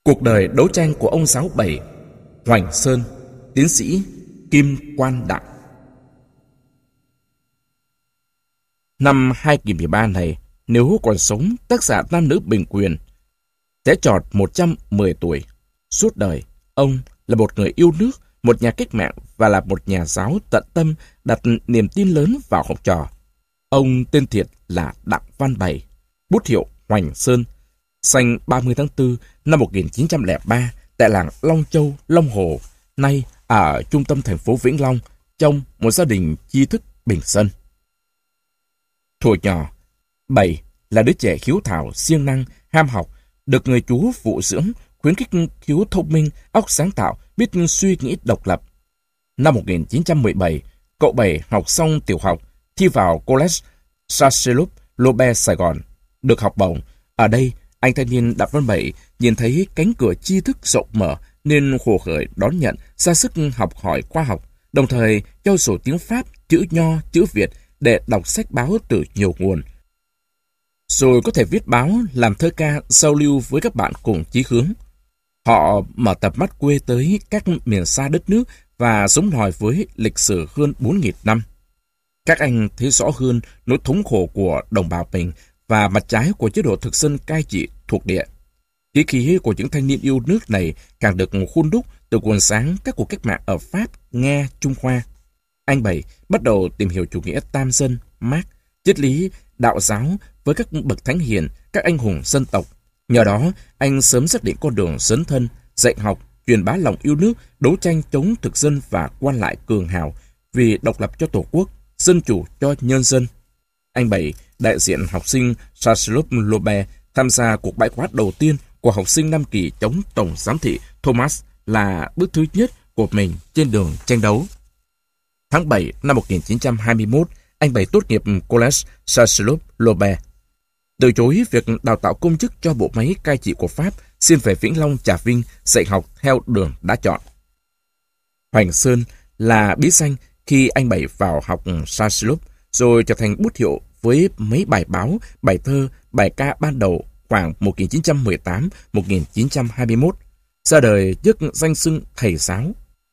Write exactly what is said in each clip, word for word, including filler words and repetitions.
Cuộc đời đấu tranh của ông Sáu Bảy, Hoành Sơn, tiến sĩ Kim Quan Đặng. Năm hai nghìn không trăm mười ba này, nếu còn sống, tác giả Nam Nữ Bình Quyền sẽ tròn một trăm mười tuổi. Suốt đời, ông là một người yêu nước, một nhà cách mạng và là một nhà giáo tận tâm đặt niềm tin lớn vào học trò. Ông tên thiệt là Đặng Văn Bảy, bút hiệu Hoành Sơn, sinh ba mươi tháng tư năm một nghìn chín trăm lẻ ba tại làng Long Châu, Long Hồ, nay ở trung tâm thành phố Vĩnh Long, trong một gia đình tri thức bình dân. Thuở nhỏ, Bảy là đứa trẻ hiếu thảo, siêng năng, ham học, được người chú phụ dưỡng, khuyến khích khiếu thông minh, óc sáng tạo, biết suy nghĩ độc lập. Năm một nghìn chín trăm mười bảy, cậu Bảy học xong tiểu học, thi vào College Saint-Loup, Lô-Be, Sài Gòn, được học bổng. Ở đây, anh thanh niên Đặng Văn Bảy nhìn thấy cánh cửa tri thức rộng mở nên hồ hởi đón nhận, ra sức học hỏi khoa học, đồng thời trau dồi tiếng Pháp, chữ Nho, chữ Việt để đọc sách báo từ nhiều nguồn. Rồi có thể viết báo, làm thơ ca, giao lưu với các bạn cùng chí hướng. Họ mở tầm mắt quê tới các miền xa đất nước và sống nòi với lịch sử hơn bốn nghìn năm. Các anh thấy rõ hơn nỗi thống khổ của đồng bào mình và mặt trái của chế độ thực dân cai trị thuộc địa. Chí khí của những thanh niên yêu nước này càng được hun đúc từ nguồn sáng các cuộc cách mạng ở Pháp, Nga, Trung Hoa. Anh Bảy bắt đầu tìm hiểu chủ nghĩa tam dân, Mác, triết lý, đạo giáo với các bậc thánh hiền, các anh hùng dân tộc. Nhờ đó, anh sớm xác định con đường dấn thân, dạy học, truyền bá lòng yêu nước, đấu tranh chống thực dân và quan lại cường hào vì độc lập cho Tổ quốc, dân chủ cho nhân dân. Anh Bảy đại diện học sinh Saint-Loup Lô-Be tham gia cuộc bãi khóa đầu tiên của học sinh năm kỳ chống Tổng giám thị Thomas là bước thứ nhất của mình trên đường tranh đấu. Tháng bảy năm một nghìn chín trăm hai mươi mốt, anh Bảy tốt nghiệp College Saint-Loup Lô-Be. Từ chối việc đào tạo công chức cho bộ máy cai trị của Pháp, xin về Vĩnh Long, Trà Vinh dạy học theo đường đã chọn. Hoành Sơn là bí danh khi anh Bảy vào học Saint-Loup, rồi trở thành bút hiệu với mấy bài báo, bài thơ, bài ca ban đầu khoảng một nghìn chín trăm mười tám đến một nghìn chín trăm hai mươi mốt, ra đời trước danh xưng thầy giáo.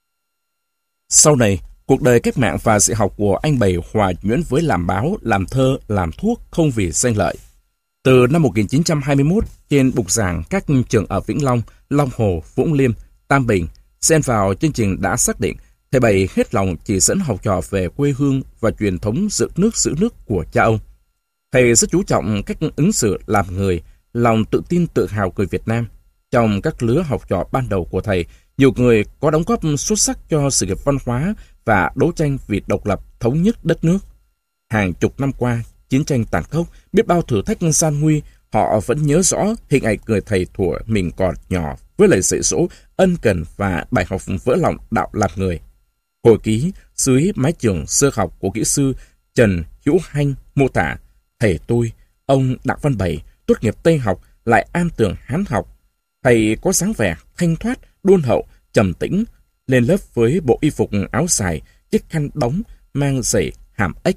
Sau này, cuộc đời cách mạng và dạy học của anh Bảy hòa nhuyễn với làm báo, làm thơ, làm thuốc không vì danh lợi. Từ năm một nghìn chín trăm hai mươi mốt, trên bục giảng các trường ở Vĩnh Long, Long Hồ, Vũng Liêm, Tam Bình, xen vào chương trình đã xác định thầy Bảy hết lòng chỉ dẫn học trò về quê hương và truyền thống dựng nước giữ nước của cha ông. Thầy rất chú trọng cách ứng xử làm người, lòng tự tin tự hào người Việt Nam. Trong các lứa học trò ban đầu của thầy, nhiều người có đóng góp xuất sắc cho sự nghiệp văn hóa và đấu tranh vì độc lập thống nhất đất nước. Hàng chục năm qua, chiến tranh tàn khốc, biết bao thử thách gian nguy, họ vẫn nhớ rõ hình ảnh người thầy thuở mình còn nhỏ với lời dạy dỗ ân cần và bài học vỡ lòng đạo làm người. Hồi ký dưới mái trường sơ học của kỹ sư Trần Hữu Hanh mô tả, thầy tôi, ông Đặng Văn Bảy, tốt nghiệp Tây học lại am tường Hán học. Thầy có dáng vẻ thanh thoát, đôn hậu, trầm tĩnh, lên lớp với bộ y phục áo dài, chiếc khăn đóng, mang giày hàm ếch.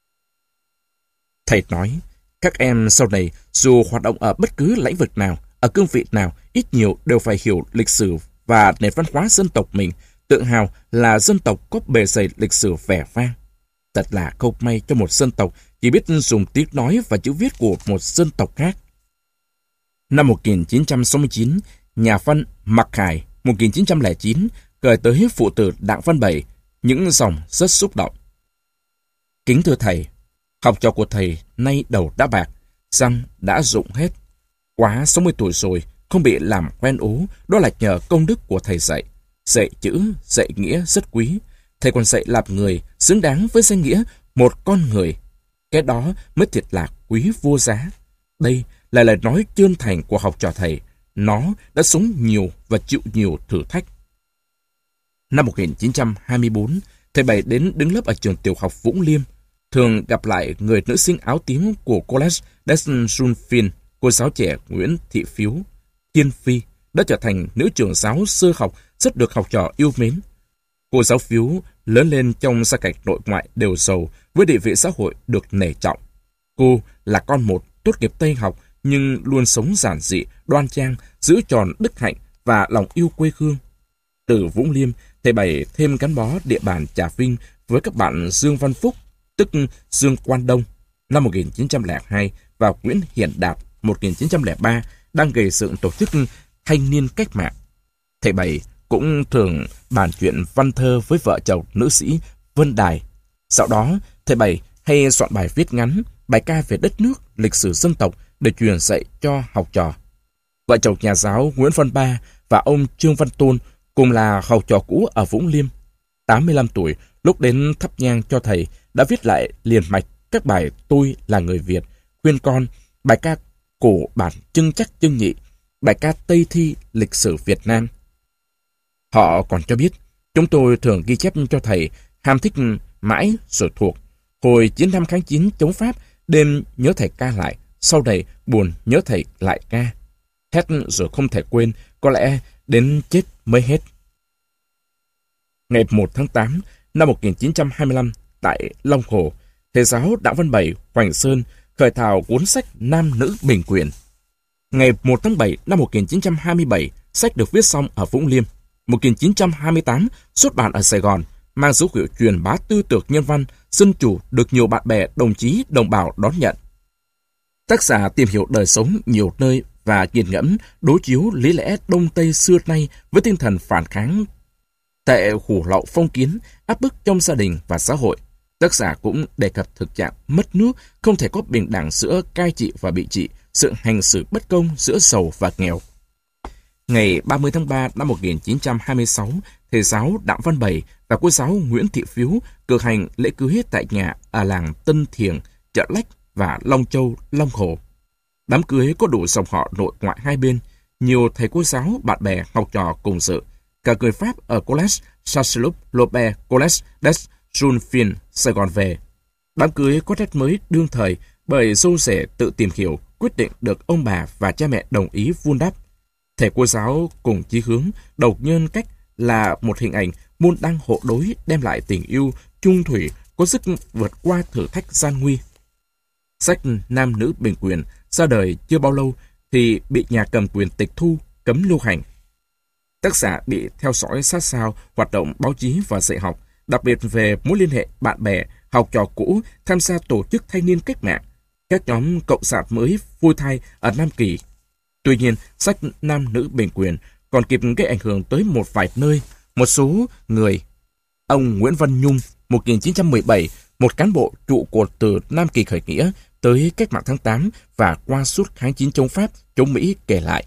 Thầy nói, các em sau này dù hoạt động ở bất cứ lĩnh vực nào, ở cương vị nào, ít nhiều đều phải hiểu lịch sử và nền văn hóa dân tộc mình, tự hào là dân tộc có bề dày lịch sử vẻ vang. Thật là không may cho một dân tộc chỉ biết dùng tiếng nói và chữ viết của một dân tộc khác. Năm một nghìn chín trăm sáu mươi chín, nhà văn Mặc Khải một nghìn chín trăm lẻ chín gửi tới phụ tử Đặng Văn Bảy những dòng rất xúc động. Kính thưa thầy, học trò của thầy nay đầu đã bạc, răng đã rụng hết. Quá sáu mươi tuổi rồi, không bị làm quen ố, đó là nhờ công đức của thầy dạy. Dạy chữ, dạy nghĩa rất quý. Thầy còn dạy làm người, xứng đáng với danh nghĩa một con người. Cái đó mới thiệt là quý vô giá. Đây là lời nói chân thành của học trò thầy. Nó đã sống nhiều và chịu nhiều thử thách. Năm một nghìn chín trăm hai mươi tư, thầy Bảy đến đứng lớp ở trường tiểu học Vũng Liêm. Thường gặp lại người nữ sinh áo tím của College des Junfin, cô giáo trẻ Nguyễn Thị Phiếu, Thiên Phi, đã trở thành nữ trưởng giáo sơ học rất được học trò yêu mến. Cô giáo Phiếu lớn lên trong gia cảnh nội ngoại đều giàu với địa vị xã hội được nể trọng. Cô là con một, tốt nghiệp Tây học nhưng luôn sống giản dị, đoan trang, giữ tròn đức hạnh và lòng yêu quê hương. Từ Vũng Liêm, thầy Bảy thêm gắn bó địa bàn Trà Vinh với các bạn Dương Văn Phúc, tức Dương Quan Đông, năm một nghìn chín trăm lẻ hai, và Nguyễn Hiển Đạt, một nghìn chín trăm lẻ ba, đang gây dựng tổ chức thanh niên cách mạng. Thầy Bảy cũng thường bàn chuyện văn thơ với vợ chồng nữ sĩ Vân Đài. Sau đó, thầy Bảy hay soạn bài viết ngắn, bài ca về đất nước, lịch sử dân tộc để truyền dạy cho học trò. Vợ chồng nhà giáo Nguyễn Văn Ba và ông Trương Văn Tôn cùng là học trò cũ ở Vũng Liêm. tám mươi lăm tuổi, lúc đến thắp nhang cho thầy, đã viết lại liền mạch các bài Tôi là người Việt, Khuyên con, bài ca cổ bản Trưng Chắc Trưng Nhị, bài ca Tây Thi lịch sử Việt Nam. Họ còn cho biết, chúng tôi thường ghi chép cho thầy, ham thích mãi rồi thuộc. Hồi chiến năm kháng chiến chống Pháp, đêm nhớ thầy ca lại, sau này buồn nhớ thầy lại ca. Hết rồi không thể quên, có lẽ đến chết mới hết. Ngày một tháng tám năm một nghìn chín trăm hai mươi lăm, tại Long Hồ, thầy giáo Đặng Văn Bảy, Hoành Sơn khởi thảo cuốn sách Nam Nữ Bình Quyền. Ngày một tháng bảy năm một nghìn chín trăm hai mươi bảy, sách được viết xong ở Vũng Liêm. một nghìn chín trăm hai mươi tám, xuất bản ở Sài Gòn, mang dấu hiệu truyền bá tư tưởng nhân văn, dân chủ được nhiều bạn bè, đồng chí, đồng bào đón nhận. Tác giả tìm hiểu đời sống nhiều nơi và nghiền ngẫm, đối chiếu lý lẽ Đông Tây xưa nay với tinh thần phản kháng tệ hủ lậu phong kiến, áp bức trong gia đình và xã hội. Tác giả cũng đề cập thực trạng mất nước, không thể có bình đẳng giữa cai trị và bị trị, sự hành xử bất công giữa giàu và nghèo. Ngày ba mươi tháng ba năm một nghìn chín trăm hai mươi sáu, thầy giáo Đặng Văn Bảy và cô giáo Nguyễn Thị Phiếu cử hành lễ cưới tại nhà ở làng Tân Thiềng, Chợ Lách và Long Châu, Long Hồ. Đám cưới có đủ dòng họ nội ngoại hai bên, nhiều thầy cô giáo, bạn bè, học trò cùng dự. Cả người Pháp ở Collège Charles Lopez, Collège des Junfin, Sài Gòn về. Đám cưới có nét mới đương thời bởi dâu rể tự tìm hiểu, quyết định được ông bà và cha mẹ đồng ý vun đắp. Thầy cô giáo cùng chí hướng, độc nhân cách là một hình ảnh môn đăng hộ đối, đem lại tình yêu chung thủy, có sức vượt qua thử thách gian nguy. Sách Nam Nữ Bình Quyền ra đời chưa bao lâu thì bị nhà cầm quyền tịch thu, cấm lưu hành. Tác giả bị theo dõi sát sao hoạt động báo chí và dạy học, đặc biệt về mối liên hệ bạn bè, học trò cũ tham gia tổ chức thanh niên cách mạng, các nhóm cộng sản mới phôi thai ở Nam Kỳ. Tuy nhiên, sách Nam Nữ Bình Quyền còn kịp gây ảnh hưởng tới một vài nơi, một số người. Ông Nguyễn Văn Nhung, một nghìn chín trăm mười bảy, một cán bộ trụ cột từ Nam Kỳ khởi nghĩa tới cách mạng tháng tám và qua suốt kháng chiến chống Pháp, chống Mỹ kể lại.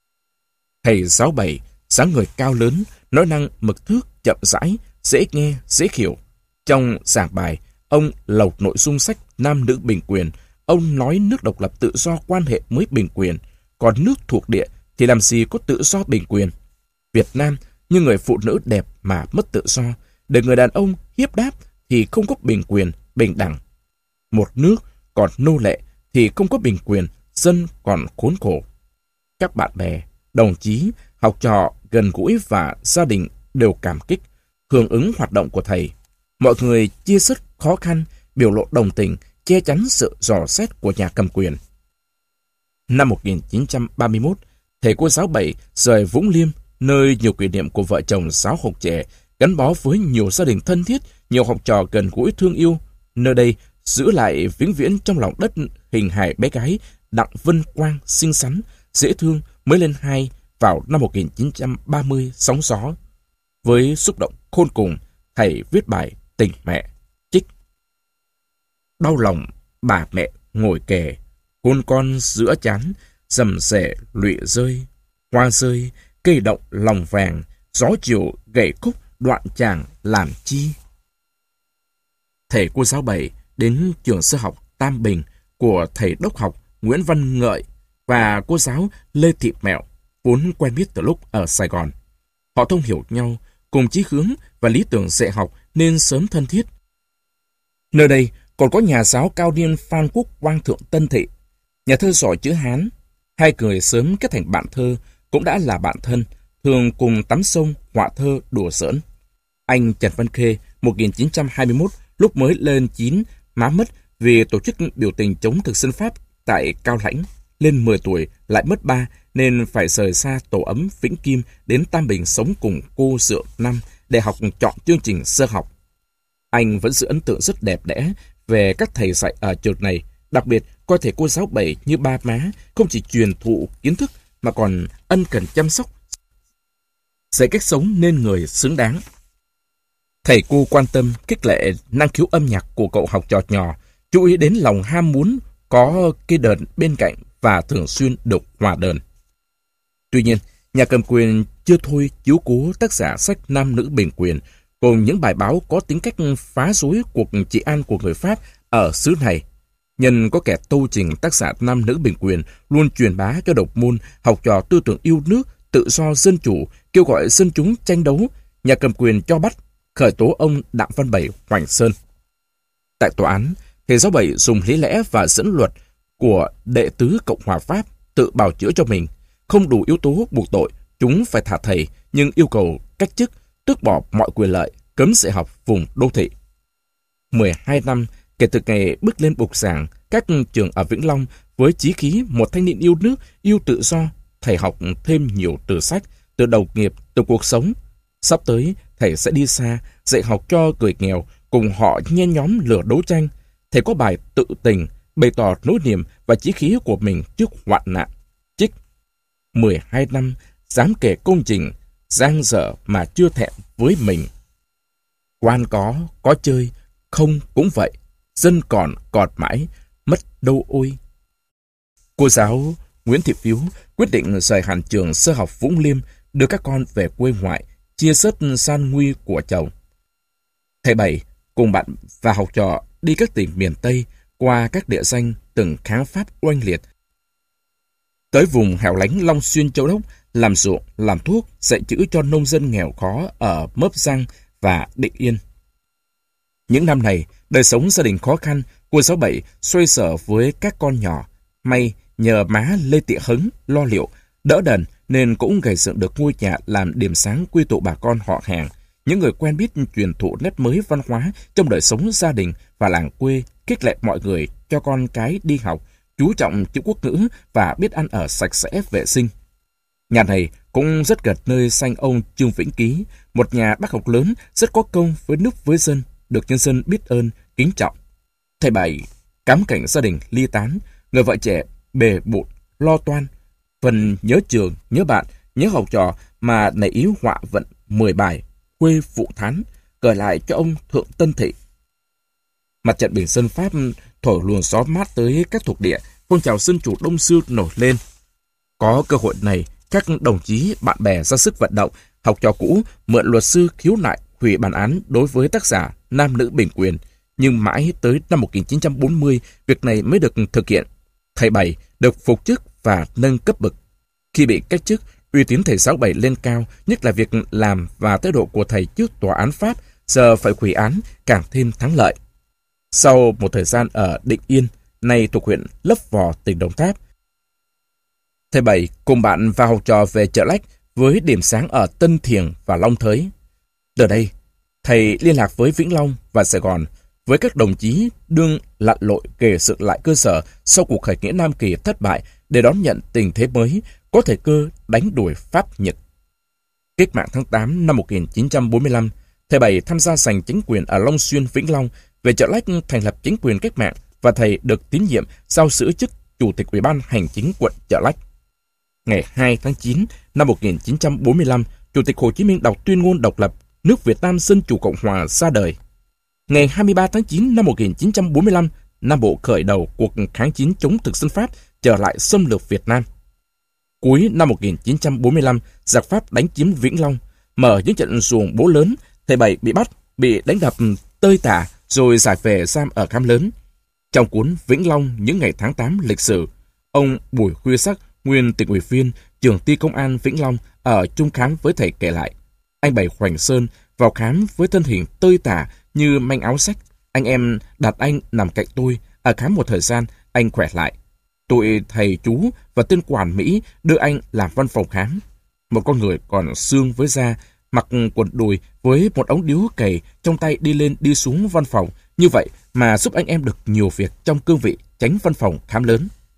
Thầy giáo Bảy, dáng người cao lớn, nói năng mực thước, chậm rãi, dễ nghe, dễ hiểu. Trong giảng bài, ông lọc nội dung sách Nam Nữ Bình Quyền. Ông nói nước độc lập tự do quan hệ mới bình quyền, còn nước thuộc địa thì làm gì có tự do bình quyền. Việt Nam như người phụ nữ đẹp mà mất tự do, để người đàn ông hiếp đáp thì không có bình quyền, bình đẳng. Một nước còn nô lệ thì không có bình quyền, dân còn khốn khổ. Các bạn bè, đồng chí, học trò gần gũi và gia đình đều cảm kích, hưởng ứng hoạt động của thầy. Mọi người chia sẻ khó khăn, biểu lộ đồng tình, che chắn sự dò xét của nhà cầm quyền. Năm một nghìn chín trăm ba mươi mốt, thầy cô giáo Bảy rời Vũng Liêm, nơi nhiều kỷ niệm của vợ chồng giáo học trẻ, gắn bó với nhiều gia đình thân thiết, nhiều học trò gần gũi thương yêu. Nơi đây giữ lại vĩnh viễn trong lòng đất hình hài bé gái Đặng Vân Quang xinh xắn, dễ thương mới lên hai vào năm một nghìn chín trăm ba mươi sóng gió. Với xúc động khôn cùng, thầy viết bài Tình Mẹ, trích: Đau lòng bà mẹ ngồi kề, hôn con giữa chán, rầm rẻ lụy rơi, hoa rơi, cây động lòng vàng, gió chiều gậy khúc đoạn chàng làm chi. Thầy cô giáo Bảy đến trường sơ học Tam Bình của thầy đốc học Nguyễn Văn Ngợi và cô giáo Lê Thị Mẹo, vốn quen biết từ lúc ở Sài Gòn. Họ thông hiểu nhau, cùng chí hướng và lý tưởng dạy học nên sớm thân thiết. Nơi đây còn có nhà giáo cao niên Phan Quốc Quang Thượng Tân Thị, nhà thơ giỏi chữ Hán. Hai người sớm kết thành bạn thơ, cũng đã là bạn thân, thường cùng tắm sông, họa thơ, đùa giỡn. Anh Trần Văn Khê, một nghìn chín trăm hai mươi mốt, lúc mới lên chín, má mất vì tổ chức biểu tình chống thực dân Pháp tại Cao Lãnh. lên mười tuổi lại mất ba, nên phải rời xa tổ ấm Vĩnh Kim đến Tam Bình sống cùng cô Dượng Năm để học chọn chương trình sơ học. Anh vẫn giữ ấn tượng rất đẹp đẽ về các thầy dạy ở trường này, đặc biệt coi thầy cô giáo Bảy như ba má, không chỉ truyền thụ kiến thức mà còn ân cần chăm sóc, dạy cách sống nên người xứng đáng. Thầy cô quan tâm, khích lệ năng khiếu âm nhạc của cậu học trò nhỏ, chú ý đến lòng ham muốn có cây đờn bên cạnh và thường xuyên được hòa đờn. Tuy nhiên, nhà cầm quyền chưa thôi chiếu cố tác giả sách Nam Nữ Bình Quyền cùng những bài báo có tính cách phá rối cuộc trị an của người Pháp ở xứ này. Nhân có kẻ tâu trình tác giả Nam Nữ Bình Quyền luôn truyền bá cho độc môn học trò tư tưởng yêu nước, tự do dân chủ, kêu gọi dân chúng tranh đấu, nhà cầm quyền cho bắt, khởi tố ông Đặng Văn Bảy Hoành Sơn. Tại tòa án, thầy giáo Bảy dùng lý lẽ và dẫn luật của đệ tứ Cộng hòa Pháp tự bào chữa cho mình. Không đủ yếu tố buộc tội, chúng phải thả thầy, nhưng yêu cầu cách chức, tước bỏ mọi quyền lợi, cấm dạy học vùng đô thị. mười hai năm kể từ ngày bước lên bục giảng các trường ở Vĩnh Long với chí khí một thanh niên yêu nước, yêu tự do, thầy học thêm nhiều từ sách, từ đồng nghiệp, từ cuộc sống. Sắp tới, thầy sẽ đi xa, dạy học cho người nghèo, cùng họ nhen nhóm lửa đấu tranh. Thầy có bài tự tình, bày tỏ nỗi niềm và chí khí của mình trước hoạn nạn. Trích: mười hai năm, dám kể công trình, giang dở mà chưa thẹn với mình. Quan có, có chơi, không cũng vậy, dân còn, còn mãi, mất đâu ôi. Cô giáo Nguyễn Thị Phiếu quyết định rời hẳn trường sơ học Vũng Liêm, đưa các con về quê ngoại, chia sớt san nguy của chồng. Thầy Bảy cùng bạn và học trò đi các tỉnh miền Tây, qua các địa danh từng kháng Pháp oanh liệt, tới vùng hẻo lánh Long Xuyên Châu Đốc, làm ruộng, làm thuốc, dạy chữ cho nông dân nghèo khó ở Mớp Giang và Định Yên. Những năm này, đời sống gia đình khó khăn, cô giáo Bảy xoay sở với các con nhỏ. May nhờ má Lê Tị Hứng lo liệu, đỡ đần nên cũng gây dựng được ngôi nhà làm điểm sáng quy tụ bà con họ hàng, những người quen biết truyền thụ nét mới văn hóa trong đời sống gia đình và làng quê, khích lệ mọi người cho con cái đi học, chú trọng chữ quốc ngữ và biết ăn ở sạch sẽ vệ sinh. Nhà này cũng rất gần nơi sanh ông Trương Vĩnh Ký, một nhà bác học lớn rất có công với nước với dân, được nhân dân biết ơn, kính trọng. Thầy Bảy cắm cảnh gia đình ly tán, người vợ trẻ bề bộn lo toan, phần nhớ trường, nhớ bạn, nhớ học trò mà nảy ý họa vận mười bài quê phụ thán, gửi lại cho ông Thượng Tân Thị. Mặt trận Bình Sơn Pháp thổi luồng gió mát tới các thuộc địa, phong trào dân chủ Đông Dương nổi lên. Có cơ hội này, các đồng chí bạn bè ra sức vận động, học trò cũ mượn luật sư khiếu nại hủy bản án đối với tác giả Nam Nữ Bình Quyền, nhưng mãi tới năm một nghìn chín trăm bốn mươi, việc này mới được thực hiện. Thầy Bảy được phục chức và nâng cấp bậc. Khi bị cách chức, uy tín thầy giáo Bảy lên cao, nhất là việc làm và thái độ của thầy trước tòa án Pháp, giờ phải hủy án càng thêm thắng lợi. Sau một thời gian ở Định Yên, nay thuộc huyện Lấp Vò, tỉnh Đồng Tháp, thầy Bảy cùng bạn và học trò về Chợ Lách với điểm sáng ở Tân Thiềng và Long Thới. Từ đây, thầy liên lạc với Vĩnh Long và Sài Gòn, với các đồng chí đương lặn lội kề dựng lại cơ sở sau cuộc khởi nghĩa Nam Kỳ thất bại để đón nhận tình thế mới, có thời cơ đánh đuổi Pháp Nhật. Cách mạng tháng tám năm một nghìn chín trăm bốn mươi lăm, thầy Bảy tham gia giành chính quyền ở Long Xuyên, Vĩnh Long, về Chợ Lách thành lập chính quyền cách mạng và thầy được tín nhiệm giao giữ chức Chủ tịch Ủy ban Hành chính quận Chợ Lách. Ngày hai tháng chín năm một nghìn chín trăm bốn mươi lăm, Chủ tịch Hồ Chí Minh đọc tuyên ngôn độc lập, nước Việt Nam Dân Chủ Cộng Hòa ra đời. Ngày hai mươi ba tháng chín năm một nghìn chín trăm bốn mươi lăm, Nam Bộ khởi đầu cuộc kháng chiến chống thực dân Pháp trở lại xâm lược Việt Nam. Cuối năm một nghìn chín trăm bốn mươi lăm, giặc Pháp đánh chiếm Vĩnh Long, mở những trận ruồng bố lớn, thầy Bảy bị bắt, bị đánh đập tơi tả, rồi giải về giam ở Khám Lớn. Trong cuốn Vĩnh Long những ngày tháng tám lịch sử, ông Bùi Khuya Sắc, nguyên tỉnh ủy viên, trưởng ty công an Vĩnh Long ở chung khám với thầy kể lại. Anh Bảy Hoành Sơn vào khám với thân hình tơi tả như manh áo sách. Anh em đặt anh nằm cạnh tôi, ở khám một thời gian, anh khỏe lại. Tụi thầy chú và tên quản Mỹ đưa anh làm văn phòng khám. Một con người còn xương với da, mặc quần đùi với một ống điếu cày trong tay đi lên đi xuống văn phòng. Như vậy mà giúp anh em được nhiều việc trong cương vị chánh văn phòng khám lớn.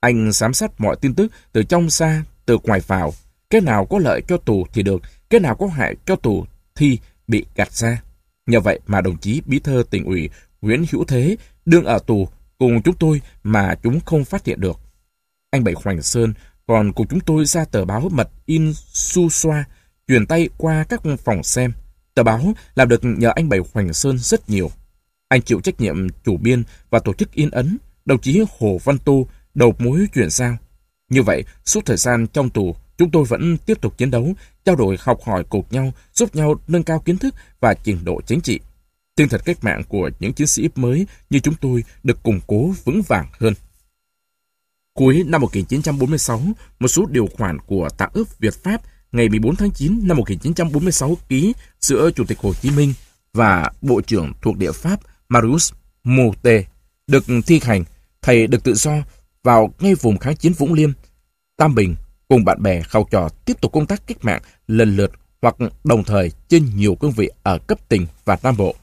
Anh giám sát mọi tin tức từ trong ra, từ ngoài vào. Cái nào có lợi cho tù thì được, cái nào có hại cho tù thì bị gạt ra. Nhờ vậy mà đồng chí bí thư tỉnh ủy Nguyễn Hữu Thế đương ở tù cùng chúng tôi mà chúng không phát hiện được. Anh Bảy Hoành Sơn còn cùng chúng tôi ra tờ báo mật in su xoa, truyền tay qua các phòng xem. Tờ báo làm được nhờ anh Bảy Hoành Sơn rất nhiều. Anh chịu trách nhiệm chủ biên và tổ chức in ấn, đồng chí Hồ Văn Tô đầu mối chuyển giao. Như vậy, suốt thời gian trong tù, chúng tôi vẫn tiếp tục chiến đấu, trao đổi học hỏi cùng nhau, giúp nhau nâng cao kiến thức và trình độ chính trị. Tinh thần cách mạng của những chiến sĩ mới như chúng tôi được củng cố vững vàng hơn. Cuối năm một nghìn chín trăm bốn mươi sáu, một số điều khoản của Tạ ước Việt-Pháp ngày mười bốn tháng chín năm một nghìn chín trăm bốn mươi sáu ký giữa Chủ tịch Hồ Chí Minh và Bộ trưởng thuộc địa Pháp Marius Motte được thi hành. Thầy được tự do vào ngay vùng kháng chiến Vũng Liêm, Tam Bình cùng bạn bè khao trò tiếp tục công tác cách mạng lần lượt hoặc đồng thời trên nhiều cương vị ở cấp tỉnh và Nam Bộ.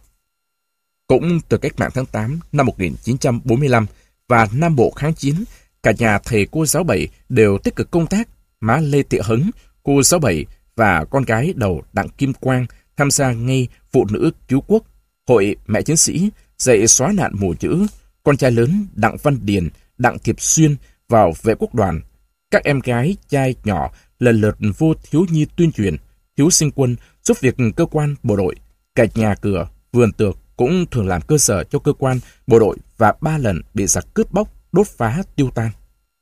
Cũng từ cách mạng tháng tám năm một nghìn chín trăm bốn mươi lăm và Nam Bộ kháng chiến, cả nhà thầy cô giáo Bảy đều tích cực công tác. Má Lê Thị Hứng, cô giáo Bảy và con gái đầu Đặng Kim Quang tham gia ngay Phụ nữ cứu quốc, Hội Mẹ Chiến sĩ, dạy xóa nạn mù chữ. Con trai lớn Đặng Văn Điền, Đặng Thiệp Xuyên vào vệ quốc đoàn. Các em gái trai nhỏ lần lượt vô thiếu nhi tuyên truyền, thiếu sinh quân giúp việc cơ quan bộ đội. Cả nhà cửa, vườn tược cũng thường làm cơ sở cho cơ quan bộ đội và ba lần bị giặc cướp bóc, đốt phá tiêu tan.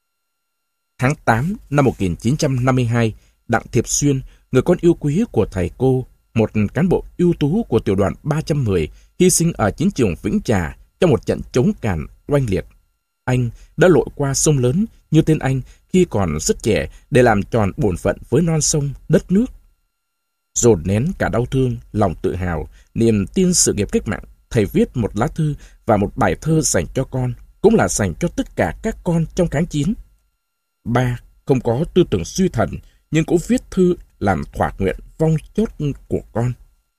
Tháng tám năm một nghìn chín trăm năm mươi hai, Đặng Thiệp Xuyên, người con yêu quý của thầy cô, một cán bộ ưu tú của tiểu đoàn ba trăm mười, hy sinh ở chiến trường Vĩnh Trà trong một trận chống càn oanh liệt. Anh đã lội qua sông lớn như tên anh khi còn rất trẻ để làm tròn bổn phận với non sông, đất nước. Dồn nén cả đau thương, lòng tự hào, niềm tin sự nghiệp cách mạng, thầy viết một lá thư và một bài thơ dành cho con, cũng là dành cho tất cả các con trong kháng chiến. Ba không có tư tưởng suy thần, nhưng cũng viết thư làm thỏa nguyện vong chốt của con.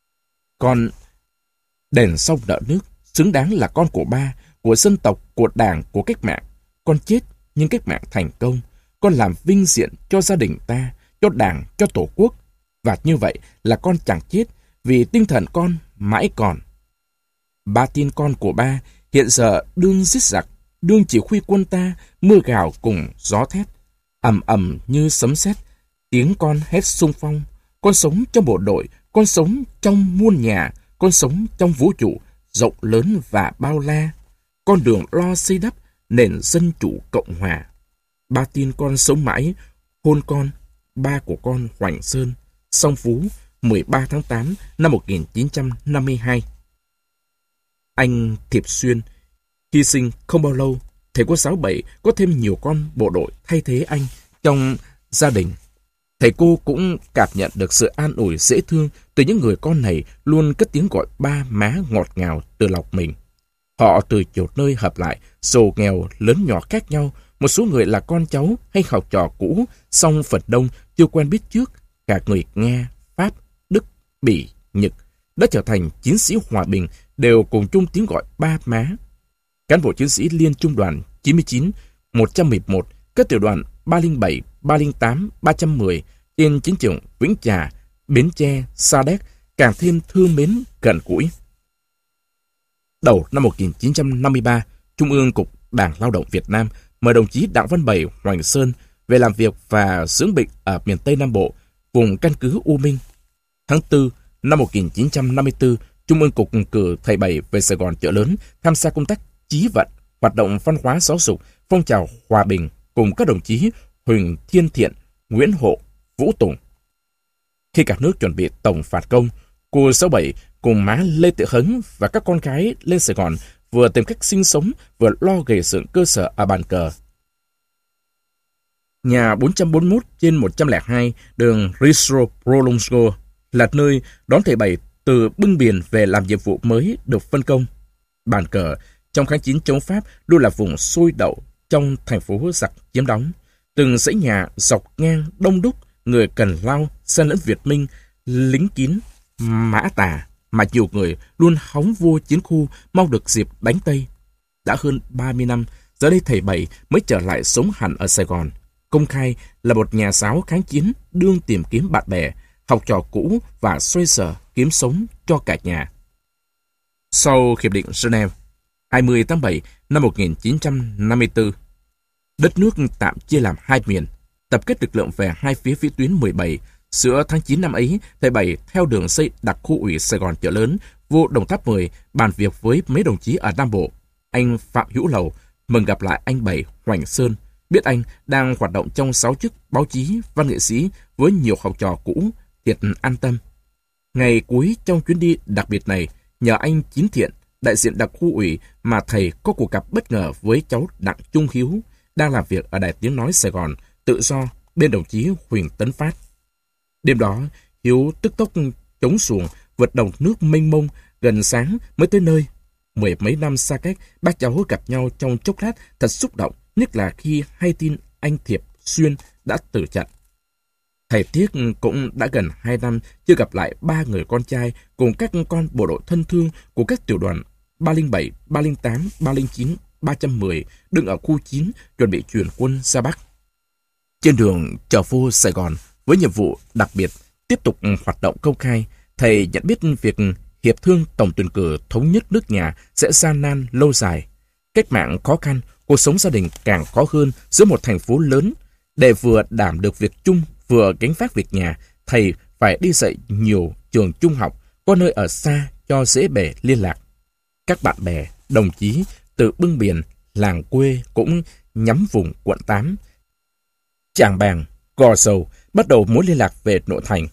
Con đền sông nợ nước, xứng đáng là con của ba, của dân tộc, của đảng, của cách mạng. Con chết nhưng cách mạng thành công. Con làm vinh diện cho gia đình ta, cho đảng, cho tổ quốc. Và như vậy là con chẳng chết, vì tinh thần con mãi còn. Ba tin con của ba hiện giờ đương giết giặc, đương chỉ huy quân ta, mưa gào cùng gió thét, ầm ầm như sấm sét. Tiếng con hét xung phong. Con sống trong bộ đội, con sống trong muôn nhà, con sống trong vũ trụ rộng lớn và bao la. Con đường lo xây đắp nền dân chủ cộng hòa. Ba tin con sống mãi, hôn con, ba của con Hoành Sơn, Song Phú, mười ba tháng tám năm một nghìn chín trăm năm mươi hai. Anh Thiệp Xuyên hy sinh không bao lâu, thầy cô giáo Bảy có thêm nhiều con bộ đội thay thế anh trong gia đình. Thầy cô cũng cảm nhận được sự an ủi dễ thương từ những người con này luôn cất tiếng gọi ba má ngọt ngào từ lòng mình. Họ từ nhiều nơi hợp lại, giàu nghèo lớn nhỏ khác nhau, một số người là con cháu hay học trò cũ, song phần đông chưa quen biết trước, cả người Nga, Pháp, Đức, Bỉ, Nhật đã trở thành chiến sĩ hòa bình, đều cùng chung tiếng gọi ba má. Cán bộ chiến sĩ Liên Trung đoàn chín mươi chín, một trăm mười một, các tiểu đoàn ba không bảy, ba không tám, ba trăm mười trên chiến trường Vĩnh Trà, Bến Tre, Sa Đéc càng thêm thương mến gần gũi. Đầu năm một nghìn chín trăm năm mươi ba, Trung ương Cục Đảng Lao động Việt Nam mời đồng chí Đặng Văn Bảy, Hoành Sơn về làm việc và dưỡng bệnh ở miền Tây Nam Bộ, vùng căn cứ U Minh. Tháng tư năm một nghìn chín trăm năm mươi tư, Trung ương Cục cử thầy Bảy về Sài Gòn Chợ Lớn tham gia công tác chí vận, hoạt động văn hóa giáo dục, phong trào hòa bình cùng các đồng chí Huỳnh Thiên Thiện, Nguyễn Hộ, Vũ Tùng. Khi cả nước chuẩn bị tổng phạt công, cô Sáu Bảy cùng má Lê Thị Hứng và các con gái lên Sài Gòn vừa tìm cách sinh sống vừa lo gây dựng cơ sở ở Bàn Cờ. Nhà bốn trăm bốn mươi mốt trên một trăm lẻ hai đường Rizzo Prolongo là nơi đón thầy Bảy từ bưng biển về làm nhiệm vụ mới được phân công. Bàn Cờ trong kháng chiến chống Pháp luôn là vùng sôi đậu trong thành phố giặc chiếm đóng. Từng dãy nhà dọc ngang đông đúc, người Cần Lao, xen lẫn Việt Minh, lính kín, Mã Tà, mà nhiều người luôn hóng vô chiến khu mong được dịp đánh Tây. Đã hơn ba mươi năm, Giờ đây thầy Bảy mới trở lại sống hẳn ở Sài Gòn. Công khai là một nhà giáo kháng chiến đương tìm kiếm bạn bè, học trò cũ và xoay sở kiếm sống cho cả nhà. Sau Hiệp định Geneva, hai mươi tháng bảy năm một nghìn chín trăm năm mươi tư, đất nước tạm chia làm hai miền, tập kết lực lượng về hai phía vĩ tuyến mười bảy. Giữa tháng chín năm ấy, thầy Bảy theo đường xây đặc khu ủy Sài Gòn Chợ Lớn vô Đồng Tháp mười bàn việc với mấy đồng chí ở Nam Bộ. Anh Phạm Hữu Lầu mừng gặp lại anh Bảy Hoành Sơn, biết anh đang hoạt động trong sáu chức báo chí, văn nghệ sĩ với nhiều học trò cũ, thiệt an tâm. Ngày cuối trong chuyến đi đặc biệt này, nhờ anh Chín Thiện, đại diện đặc khu ủy, mà thầy có cuộc gặp bất ngờ với cháu Đặng Trung Hiếu, đang làm việc ở Đài Tiếng Nói Sài Gòn Tự Do bên đồng chí Huỳnh Tấn Phát. Đêm đó, Hiếu tức tốc chống xuồng vượt đồng nước mênh mông, gần sáng mới tới nơi. Mười mấy năm xa cách, bác cháu gặp nhau trong chốc lát thật xúc động, nhất là khi hay tin anh Thiệp Xuyên đã tử trận. Thầy tiếc cũng đã gần hai năm chưa gặp lại ba người con trai cùng các con bộ đội thân thương của các tiểu đoàn ba không bảy, ba không tám, ba không chín, ba một không đứng ở khu chín chuẩn bị chuyển quân ra Bắc. Trên đường trở vô Sài Gòn với nhiệm vụ đặc biệt tiếp tục hoạt động công khai, thầy nhận biết việc hiệp thương tổng tuyển cử thống nhất nước nhà sẽ gian nan lâu dài. Cách mạng khó khăn, cuộc sống gia đình càng khó hơn giữa một thành phố lớn. Để vừa đảm được việc chung, vừa gánh vác việc nhà, thầy phải đi dạy nhiều trường trung học, có nơi ở xa cho dễ bề liên lạc. Các bạn bè, đồng chí từ bưng biển, làng quê cũng nhắm vùng quận tám, Tràng Bàng, Gò Dầu bắt đầu mối liên lạc về nội thành.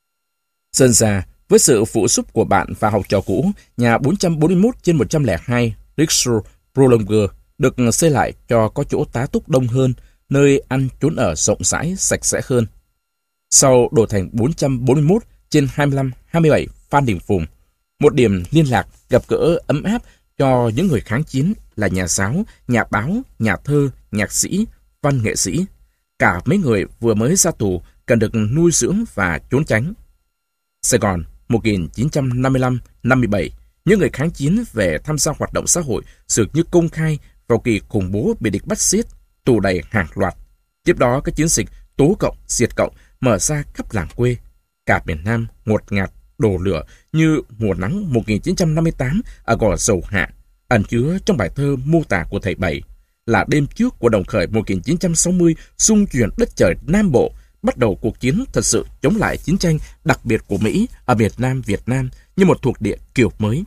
Dần ra, với sự phụ giúp của bạn và học trò cũ, nhà bốn trăm bốn mươi mốt trên một trăm lẻ hai Rickshaw Prolonger được xây lại cho có chỗ tá túc đông hơn, nơi ăn trốn ở rộng rãi, sạch sẽ hơn. Sau đổi thành bốn trăm bốn mươi mốt trên hai mươi lăm hai mươi bảy Phan Đình Phùng, một điểm liên lạc gặp gỡ ấm áp cho những người kháng chiến là nhà giáo, nhà báo, nhà thơ, nhạc sĩ, văn nghệ sĩ. Cả mấy người vừa mới ra tù cần được nuôi dưỡng và trốn tránh. Sài Gòn một nghìn chín trăm năm mươi lăm năm mươi bảy, những người kháng chiến về tham gia hoạt động xã hội dường như công khai vào kỳ khủng bố bị địch bắt giết, tù đầy hàng loạt. Tiếp đó các chiến dịch tố cộng, diệt cộng mở ra khắp làng quê. Cả miền Nam ngột ngạt, đổ lửa như mùa nắng một nghìn chín trăm năm mươi tám ở Gò Dầu Hạ, ẩn chứa trong bài thơ mô tả của thầy Bảy là đêm trước của đồng khởi một nghìn chín trăm sáu mươi xung chuyển đất trời Nam Bộ, bắt đầu cuộc chiến thật sự chống lại chiến tranh đặc biệt của Mỹ ở miền Nam Việt Nam như một thuộc địa kiểu mới.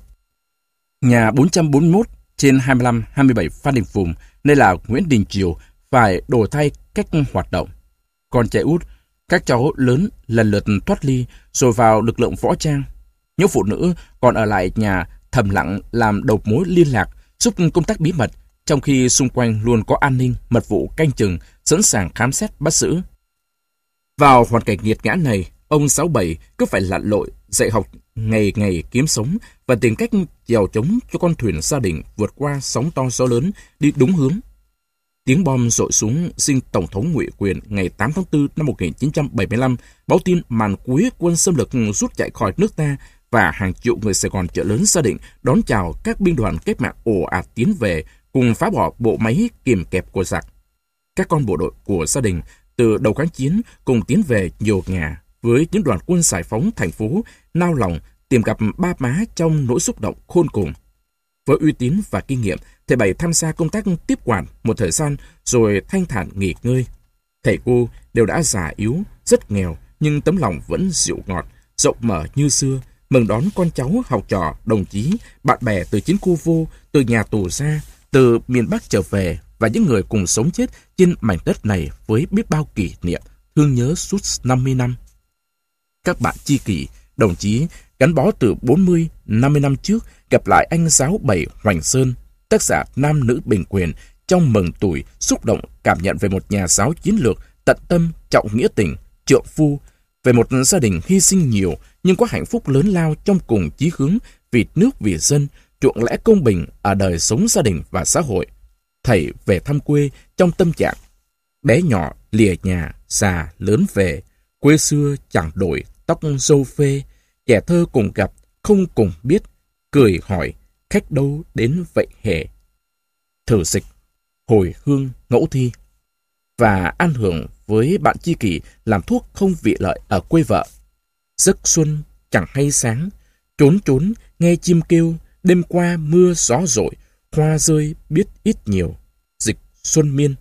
Nhà bốn trăm bốn mươi mốt trên hai mươi lăm hai mươi bảy Phan Đình Phùng, đây là Nguyễn Đình Chiểu, phải đổi thay cách hoạt động. Con trai út, các cháu lớn lần lượt thoát ly rồi vào lực lượng võ trang. Những phụ nữ còn ở lại nhà thầm lặng làm đầu mối liên lạc, giúp công tác bí mật, trong khi xung quanh luôn có an ninh, mật vụ canh chừng, sẵn sàng khám xét bắt giữ. Vào hoàn cảnh nghiệt ngã này, ông Sáu Bảy cứ phải lặn lội, dạy học ngày ngày kiếm sống và tìm cách chèo chống cho con thuyền gia đình vượt qua sóng to gió lớn đi đúng hướng. Tiếng bom rội xuống dinh Tổng thống Ngụy Quyền ngày tám tháng tư năm một nghìn chín trăm bảy mươi lăm báo tin màn cuối quân xâm lược rút chạy khỏi nước ta và hàng triệu người Sài Gòn Chợ Lớn gia định đón chào các binh đoàn cách mạng ồ ạt tiến về cùng phá bỏ bộ máy kiềm kẹp của giặc. Các con bộ đội của gia đình từ đầu kháng chiến cùng tiến về nhiều nhà với những đoàn quân giải phóng thành phố, nao lòng tìm gặp ba má trong nỗi xúc động khôn cùng. Với uy tín và kinh nghiệm, thầy Bảy tham gia công tác tiếp quản một thời gian rồi thanh thản nghỉ ngơi. Thầy cô đều đã già yếu, rất nghèo nhưng tấm lòng vẫn dịu ngọt, rộng mở như xưa, mừng đón con cháu, học trò, đồng chí, bạn bè từ chiến khu vô, từ nhà tù ra, từ miền Bắc trở về và những người cùng sống chết trên mảnh đất này với biết bao kỷ niệm, thương nhớ suốt năm mươi năm. Các bạn tri kỷ, đồng chí gắn bó từ bốn mươi, năm mươi năm trước gặp lại anh giáo Bảy Hoành Sơn, tác giả Nam Nữ Bình Quyền, trong mừng tuổi, xúc động cảm nhận về một nhà giáo chiến lược tận tâm, trọng nghĩa tình, trượng phu, về một gia đình hy sinh nhiều nhưng có hạnh phúc lớn lao trong cùng chí hướng vì nước vì dân, chuộng lẽ công bình ở đời sống gia đình và xã hội. Thầy về thăm quê trong tâm trạng bé nhỏ lìa nhà, già lớn về, quê xưa chẳng đổi tóc râu phê, trẻ thơ cùng gặp không cùng biết, cười hỏi khách đâu đến vậy hề. Thử dịch. hồi hương ngẫu thi, và an hưởng với bạn tri kỷ làm thuốc không vị lợi ở quê vợ. Giấc xuân chẳng hay sáng, trốn trốn nghe chim kêu, đêm qua mưa gió rội, hoa rơi biết ít nhiều. Dịch Xuân Miên.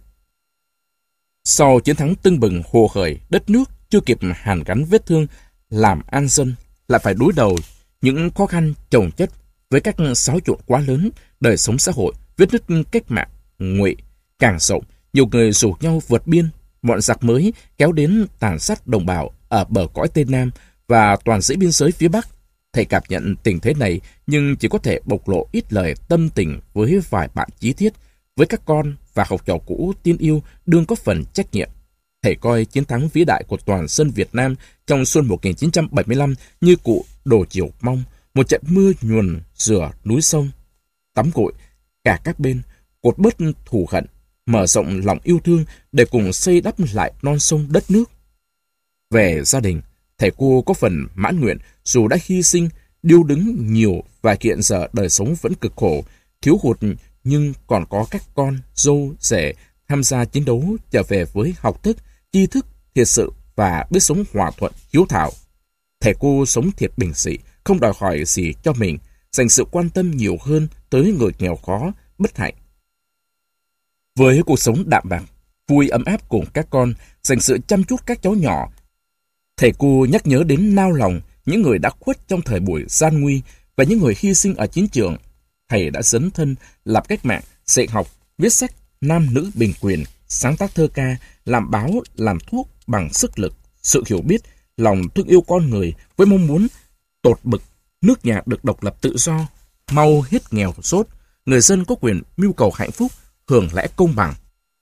Sau chiến thắng tưng bừng hồ khởi, đất nước chưa kịp hàn gắn vết thương làm an dân, lại phải đối đầu những khó khăn chồng chất với các xáo trộn quá lớn, đời sống xã hội, vết nứt cách mạng ngụy càng rộng, nhiều người rủ nhau vượt biên, bọn giặc mới kéo đến tàn sát đồng bào ở bờ cõi Tây Nam và toàn dãy biên giới phía Bắc. Thầy cảm nhận tình thế này, nhưng chỉ có thể bộc lộ ít lời tâm tình với vài bạn chí thiết, với các con và học trò cũ tin yêu đương có phần trách nhiệm. Thầy coi chiến thắng vĩ đại của toàn dân Việt Nam trong xuân một nghìn chín trăm bảy mươi lăm như cụ Đồ Chiều Mong, một trận mưa nhuần rửa núi sông. Tắm gội cả các bên, cột bớt thù hận, mở rộng lòng yêu thương để cùng xây đắp lại non sông đất nước. Về gia đình, thầy cô có phần mãn nguyện dù đã hy sinh, điêu đứng nhiều và hiện giờ đời sống vẫn cực khổ, thiếu hụt, nhưng còn có các con, dâu, rể tham gia chiến đấu trở về với học thức, tri thức, thiệt sự và biết sống hòa thuận, hiếu thảo. Thầy cô sống thiệt bình dị, không đòi hỏi gì cho mình, dành sự quan tâm nhiều hơn tới người nghèo khó, bất hạnh. Với cuộc sống đạm bạc, vui ấm áp cùng các con, dành sự chăm chút các cháu nhỏ, thầy cô nhắc nhớ đến nao lòng những người đã khuất trong thời buổi gian nguy và những người hy sinh ở chiến trường. Thầy đã dấn thân làm cách mạng, dạy học, viết sách nam nữ bình quyền, sáng tác thơ ca, làm báo, làm thuốc bằng sức lực, sự hiểu biết, lòng thương yêu con người với mong muốn tột bực nước nhà được độc lập tự do, mau hết nghèo sốt, người dân có quyền mưu cầu hạnh phúc, hưởng lẽ công bằng.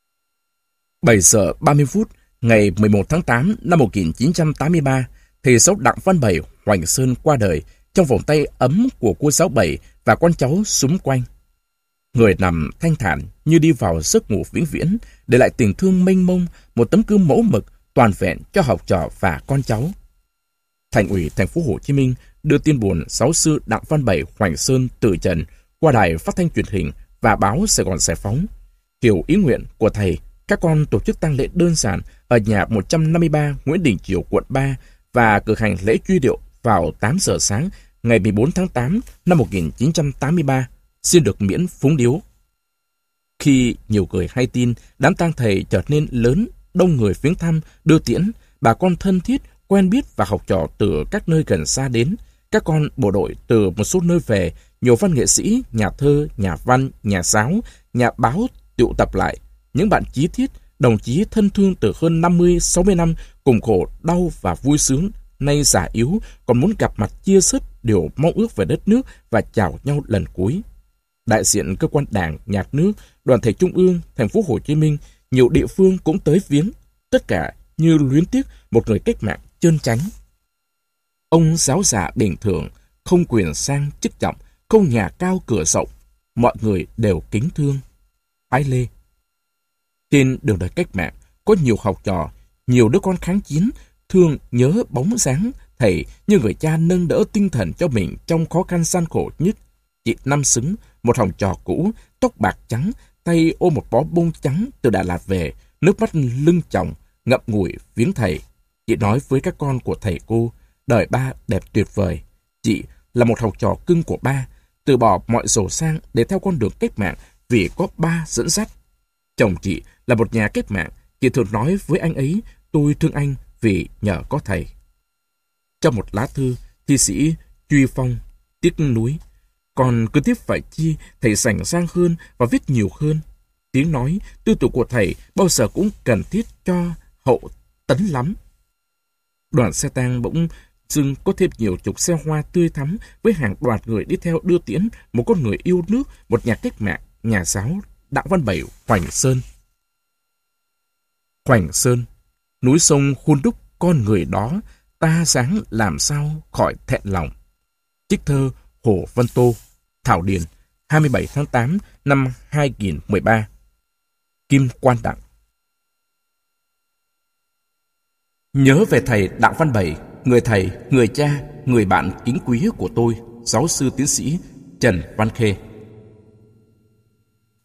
bảy giờ ba mươi phút ngày mười một tháng tám năm một nghìn chín trăm tám mươi ba, thầy giáo Đặng Văn Bảy Hoành Sơn qua đời trong vòng tay ấm của cô giáo Bảy và con cháu xúm quanh. Người nằm thanh thản như đi vào giấc ngủ vĩnh viễn, để lại tình thương mênh mông, một tấm gương mẫu mực toàn vẹn cho học trò và con cháu. Thành ủy Thành phố Hồ Chí Minh đưa tin buồn giáo sư Đặng Văn Bảy Hoành Sơn từ trần qua đài phát thanh truyền hình và báo Sài Gòn Giải Phóng. Hiểu ý nguyện của thầy, các con tổ chức tang lễ đơn giản ở nhà một trăm năm mươi ba Nguyễn Đình Chiểu, quận ba và cử hành lễ truy điệu vào tám giờ sáng ngày mười bốn tháng tám năm một nghìn chín trăm tám mươi ba, xin được miễn phúng điếu. Khi nhiều người hay tin đám tang thầy trở nên lớn, đông người viếng thăm, đưa tiễn, bà con thân thiết, quen biết và học trò từ các nơi gần xa đến, các con bộ đội từ một số nơi về, nhiều văn nghệ sĩ, nhà thơ, nhà văn, nhà giáo, nhà báo tụ tập lại. Những bạn chí thiết, đồng chí thân thương từ hơn năm mươi sáu mươi năm cùng khổ đau và vui sướng, nay già yếu còn muốn gặp mặt chia sớt điều mong ước về đất nước và chào nhau lần cuối. Đại diện cơ quan đảng, nhà nước, đoàn thể trung ương, thành phố Hồ Chí Minh, nhiều địa phương cũng tới viếng, tất cả như luyến tiếc một người cách mạng trơn tránh. Ông giáo giả bình thường, không quyền sang chức trọng, không nhà cao cửa rộng, mọi người đều kính thương. Ái Lê. Trên đường đời cách mạng, có nhiều học trò, nhiều đứa con kháng chiến, thương nhớ bóng dáng thầy như người cha nâng đỡ tinh thần cho mình trong khó khăn gian khổ nhất. Chị Năm Xứng, một học trò cũ, tóc bạc trắng, tay ôm một bó bông trắng từ Đà Lạt về, nước mắt lưng tròng, ngậm ngùi viếng thầy. Chị nói với các con của thầy cô, đời ba đẹp tuyệt vời. Chị là một học trò cưng của ba, từ bỏ mọi giàu sang để theo con đường cách mạng vì có ba dẫn dắt. Chồng chị là một nhà cách mạng, chị thường nói với anh ấy, tôi thương anh vì nhờ có thầy. Trong một lá thư, thi sĩ Truy Phong tiếc nuối, còn cứ tiếp phải chi thầy sảnh sang hơn và viết nhiều hơn. Tiếng nói, tư tưởng của thầy bao giờ cũng cần thiết cho hậu tấn lắm. Đoàn xe tang bỗng dưng có thêm nhiều chục xe hoa tươi thắm với hàng loạt người đi theo đưa tiễn một con người yêu nước, một nhà cách mạng, nhà giáo Đặng Văn Bảy Hoành Sơn. Hoành Sơn, núi sông hun đúc con người đó, ta dáng làm sao khỏi thẹn lòng. Trích thơ Hồ Văn Tô, Thảo Điền, hai mươi bảy tháng tám năm hai nghìn không trăm mười ba. Kim Quan Đặng. Nhớ về thầy Đặng Văn Bảy, người thầy, người cha, người bạn kính quý của tôi, giáo sư tiến sĩ Trần Văn Khê.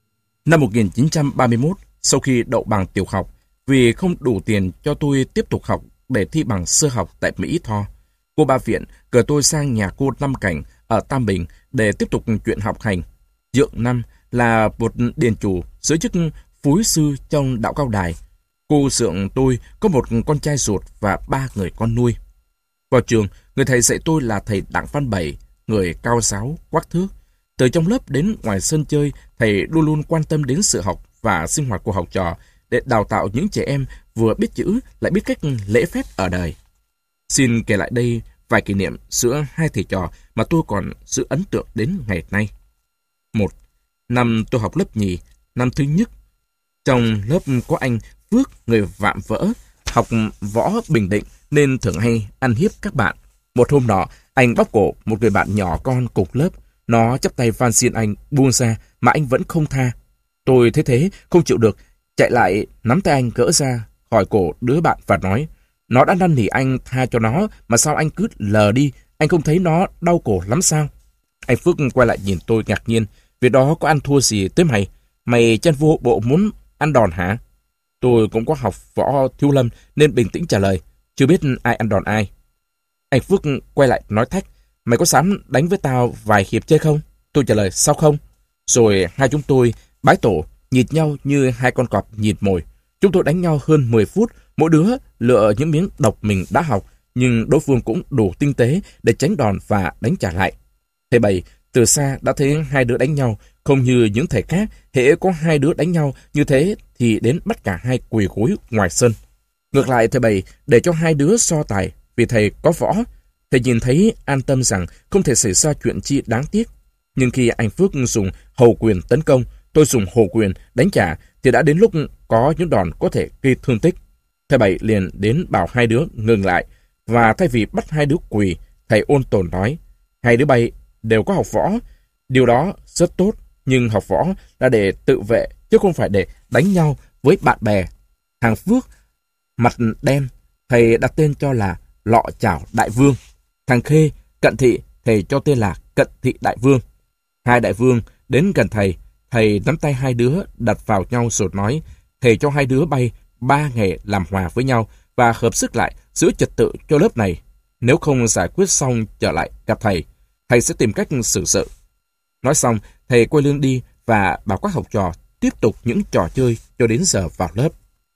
Năm một nghìn chín trăm ba mươi mốt, sau khi đậu bằng tiểu học, vì không đủ tiền cho tôi tiếp tục học để thi bằng sơ học tại Mỹ Tho, cô Ba Viện cử tôi sang nhà cô Năm Cảnh ở Tam Bình để tiếp tục chuyện học hành. Dượng Năm là một điền chủ giữ chức phúi sư trong đạo Cao Đài. Cô Dượng tôi có một con trai ruột và ba người con nuôi. Vào trường, người thầy dạy tôi là thầy Đặng Văn Bảy, người cao giáo, quắc thước. Từ trong lớp đến ngoài sân chơi, thầy luôn luôn quan tâm đến sự học và sinh hoạt của học trò để đào tạo những trẻ em vừa biết chữ lại biết cách lễ phép ở đời. Xin kể lại đây vài kỷ niệm giữa hai thầy trò mà tôi còn giữ ấn tượng đến ngày nay. Một, năm tôi học lớp nhì, năm thứ nhất. Trong lớp có anh Phước, người vạm vỡ, học võ Bình Định nên thường hay ăn hiếp các bạn. Một hôm nọ, anh bóp cổ một người bạn nhỏ con cùng lớp. Nó chắp tay van xin anh buông ra mà anh vẫn không tha. Tôi thấy thế, không chịu được, chạy lại nắm tay anh gỡ ra, hỏi cổ đứa bạn và nói, nó đã năn nỉ anh tha cho nó, mà sao anh cứ lờ đi, anh không thấy nó đau cổ lắm sao? Anh Phước quay lại nhìn tôi ngạc nhiên, việc đó có ăn thua gì tới mày? Mày chân vô bộ muốn ăn đòn hả? Tôi cũng có học võ Thiếu Lâm nên bình tĩnh trả lời, chưa biết ai ăn đòn ai. Anh Phước quay lại nói thách, mày có dám đánh với tao vài hiệp chơi không? Tôi trả lời, sao không? Rồi hai chúng tôi bái tổ, nhịt nhau như hai con cọp nhịt mồi. Chúng tôi đánh nhau hơn mười phút, mỗi đứa lựa những miếng độc mình đã học, nhưng đối phương cũng đủ tinh tế để tránh đòn và đánh trả lại. Thầy Bảy từ xa đã thấy hai đứa đánh nhau, không như những thầy khác, hễ có hai đứa đánh nhau như thế thì đến bắt cả hai quỳ gối ngoài sân. Ngược lại, thầy Bảy để cho hai đứa so tài, vì thầy có võ. Thầy nhìn thấy an tâm rằng không thể xảy ra chuyện chi đáng tiếc. Nhưng khi anh Phước dùng hầu quyền tấn công, tôi dùng hồ quyền đánh trả, thì đã đến lúc có những đòn có thể gây thương tích. Thầy Bảy liền đến bảo hai đứa ngừng lại, và thay vì bắt hai đứa quỳ, thầy ôn tồn nói, hai đứa bay đều có học võ. Điều đó rất tốt, nhưng học võ là để tự vệ, chứ không phải để đánh nhau với bạn bè. Thằng Phước, mặt đen, thầy đặt tên cho là Lọ Chảo Đại Vương. Thằng Khê, Cận Thị, thầy cho tên là Cận Thị Đại Vương. Hai đại vương đến gần thầy, thầy nắm tay hai đứa đặt vào nhau rồi nói, thầy cho hai đứa bay ba ngày làm hòa với nhau và hợp sức lại giữ trật tự cho lớp này. Nếu không giải quyết xong trở lại gặp thầy, thầy sẽ tìm cách xử sự. Nói xong, thầy quay lưng đi và bảo các học trò tiếp tục những trò chơi cho đến giờ vào lớp.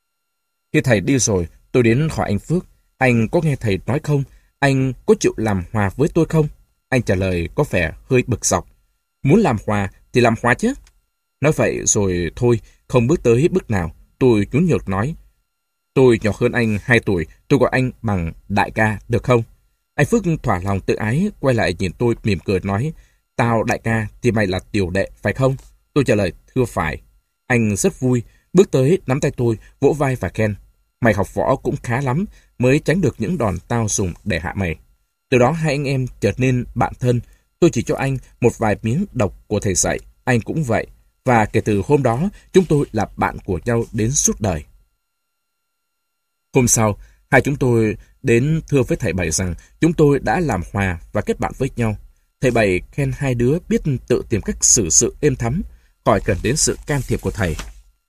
Khi thầy đi rồi, tôi đến hỏi anh Phước, anh có nghe thầy nói không? Anh có chịu làm hòa với tôi không? Anh trả lời có vẻ hơi bực dọc. Muốn làm hòa thì làm hòa chứ. Nói vậy rồi thôi, không bước tới bước nào. Tôi nhún nhược nói, tôi nhỏ hơn anh hai tuổi, tôi gọi anh bằng đại ca được không? Anh Phước thỏa lòng tự ái, quay lại nhìn tôi mỉm cười nói, tao đại ca thì mày là tiểu đệ, phải không? Tôi trả lời, thưa phải. Anh rất vui, bước tới nắm tay tôi, vỗ vai và khen, mày học võ cũng khá lắm, mới tránh được những đòn tao dùng để hạ mày. Từ đó hai anh em trở nên bạn thân. Tôi chỉ cho anh một vài miếng độc của thầy dạy, anh cũng vậy. Và kể từ hôm đó, chúng tôi là bạn của nhau đến suốt đời. Hôm sau, hai chúng tôi đến thưa với thầy Bảy rằng chúng tôi đã làm hòa và kết bạn với nhau. Thầy Bảy khen hai đứa biết tự tìm cách xử sự êm thấm, khỏi cần đến sự can thiệp của thầy.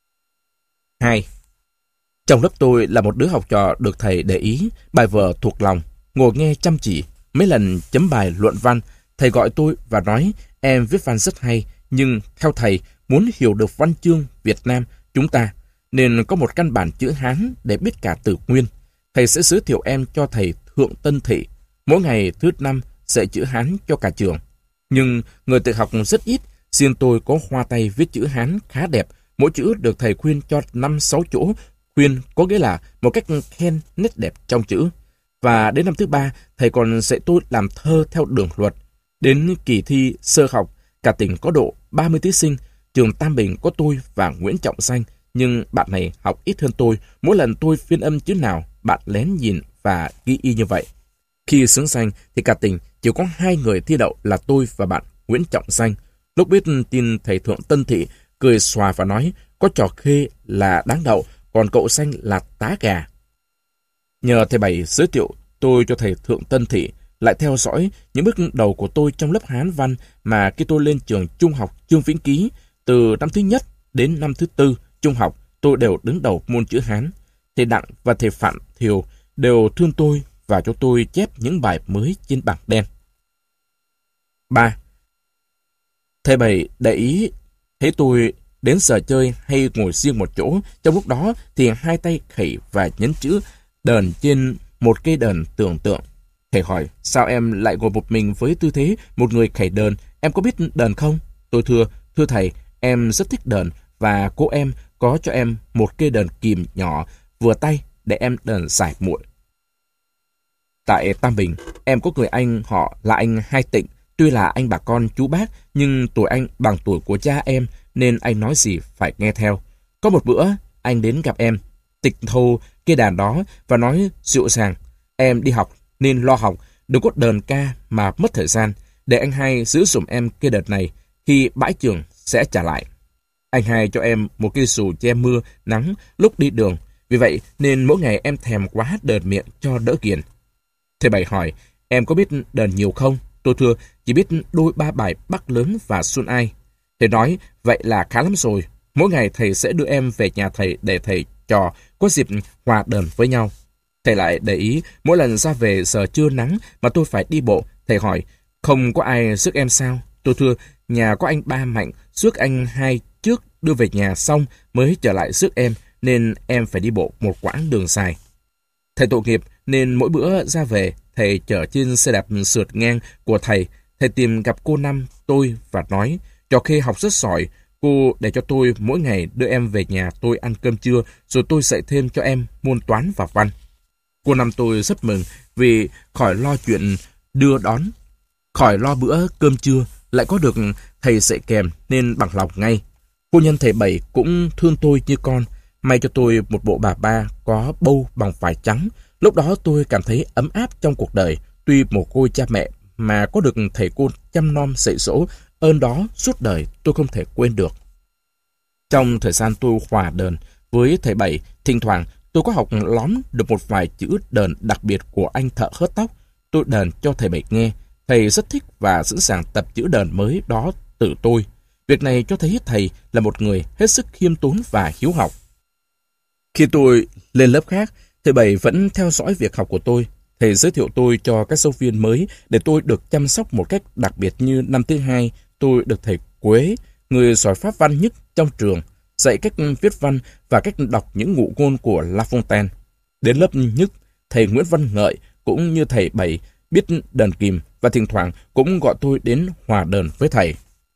Hai. Trong lớp tôi là một đứa học trò được thầy để ý, bài vở thuộc lòng, ngồi nghe chăm chỉ. Mấy lần chấm bài luận văn, thầy gọi tôi và nói, em viết văn rất hay, nhưng theo thầy, muốn hiểu được văn chương Việt Nam chúng ta, nên có một căn bản chữ Hán để biết cả từ nguyên. Thầy sẽ giới thiệu em cho thầy Thượng Tân Thị, mỗi ngày thứ năm dạy chữ Hán cho cả trường. Nhưng người tự học rất ít, riêng tôi có hoa tay viết chữ Hán khá đẹp, mỗi chữ được thầy khuyên cho năm sáu chỗ. Khuyên có nghĩa là một cách khen nét đẹp trong chữ. Và đến năm thứ ba, thầy còn dạy tôi làm thơ theo đường luật. Đến kỳ thi sơ học, cả tỉnh có độ ba mươi thí sinh, trường Tam Bình có tôi và Nguyễn Trọng Danh, nhưng bạn này học ít hơn tôi. Mỗi lần tôi phiên âm chữ nào, bạn lén nhìn và ghi y như vậy. Khi xướng danh thì cả tỉnh chỉ có hai người thi đậu là tôi và bạn Nguyễn Trọng Danh. Lúc biết tin thầy Thượng Tân Thị, cười xòa và nói, có trò Khê là đáng đậu, còn cậu Danh là tá gà. Nhờ thầy Bảy giới thiệu tôi cho thầy Thượng Tân Thị, lại theo dõi những bước đầu của tôi trong lớp Hán văn mà khi tôi lên trường trung học Trương Vĩnh Ký, từ năm thứ nhất đến năm thứ tư trung học, tôi đều đứng đầu môn chữ Hán. Thầy Đặng và thầy Phạm Thiều đều thương tôi và cho tôi chép những bài mới trên bảng đen. ba. Thầy Bảy để ý thấy tôi đến giờ chơi hay ngồi riêng một chỗ. Trong lúc đó thì hai tay khẩy và nhấn chữ đờn trên một cây đờn tưởng tượng. Thầy hỏi, sao em lại ngồi một mình với tư thế một người khẩy đờn? Em có biết đờn không? Tôi thưa, thưa thầy, em rất thích đờn và cô em có cho em một cây đờn kìm nhỏ vừa tay để em đờn giải muội. Tại Tam Bình, em có người anh họ là anh Hai Tịnh. Tuy là anh bà con chú bác, nhưng tuổi anh bằng tuổi của cha em, nên anh nói gì phải nghe theo. Có một bữa, anh đến gặp em, tịch thâu cây đàn đó và nói dịu dàng, em đi học nên lo học, đừng có đờn ca mà mất thời gian, để anh Hai giữ giùm em cây đợt này, khi bãi trường sẽ trả lại. Anh Hai cho em một cây xù che mưa, nắng lúc đi đường, vì vậy nên mỗi ngày em thèm quá đờn miệng cho đỡ kiền. Thầy Bảy hỏi, em có biết đờn nhiều không? Tôi thưa, chỉ biết đôi ba bài Bắc Lớn và Xuân Ai. Thầy nói, vậy là khá lắm rồi. Mỗi ngày thầy sẽ đưa em về nhà thầy để thầy trò có dịp hòa đờn với nhau. Thầy lại để ý, mỗi lần ra về giờ trưa nắng mà tôi phải đi bộ. Thầy hỏi, không có ai rước em sao? Tôi thưa, nhà có anh Ba Mạnh rước anh Hai trước đưa về nhà xong mới trở lại rước em, nên em phải đi bộ một quãng đường dài. Thầy tội nghiệp nên mỗi bữa ra về, thầy chở trên xe đạp sượt ngang của thầy. Thầy tìm gặp cô Năm, tôi và nói, Trò Khê học rất giỏi, cô để cho tôi mỗi ngày đưa em về nhà tôi ăn cơm trưa, rồi tôi dạy thêm cho em môn toán và văn. Cô Năm tôi rất mừng vì khỏi lo chuyện đưa đón, khỏi lo bữa cơm trưa, lại có được thầy dạy kèm nên bằng lòng ngay. Cô nhân thầy Bảy cũng thương tôi như con, may cho tôi một bộ bà ba có bâu bằng vải trắng. Lúc đó tôi cảm thấy ấm áp trong cuộc đời, tuy mồ côi cha mẹ mà có được thầy cô chăm nom dạy dỗ, ơn đó suốt đời tôi không thể quên được. Trong thời gian tôi hòa đờn với thầy Bảy, thỉnh thoảng tôi có học lóm được một vài chữ đờn đặc biệt của anh thợ hớt tóc. Tôi đờn cho thầy Bảy nghe, thầy rất thích và sẵn sàng tập chữ đờn mới đó từ tôi. Việc này cho thấy thầy là một người hết sức khiêm tốn và hiếu học. Khi tôi lên lớp khác, thầy Bảy vẫn theo dõi việc học của tôi. Thầy giới thiệu tôi cho các giáo viên mới để tôi được chăm sóc một cách đặc biệt. Như năm thứ hai, tôi được thầy Quế, người giỏi pháp văn nhất trong trường, dạy cách viết văn và cách đọc những ngụ ngôn của La Fontaine. Đến lớp nhất, thầy Nguyễn Văn Ngợi cũng như thầy Bảy biết đờn kìm và thỉnh thoảng cũng gọi tôi đến hòa đờn với thầy.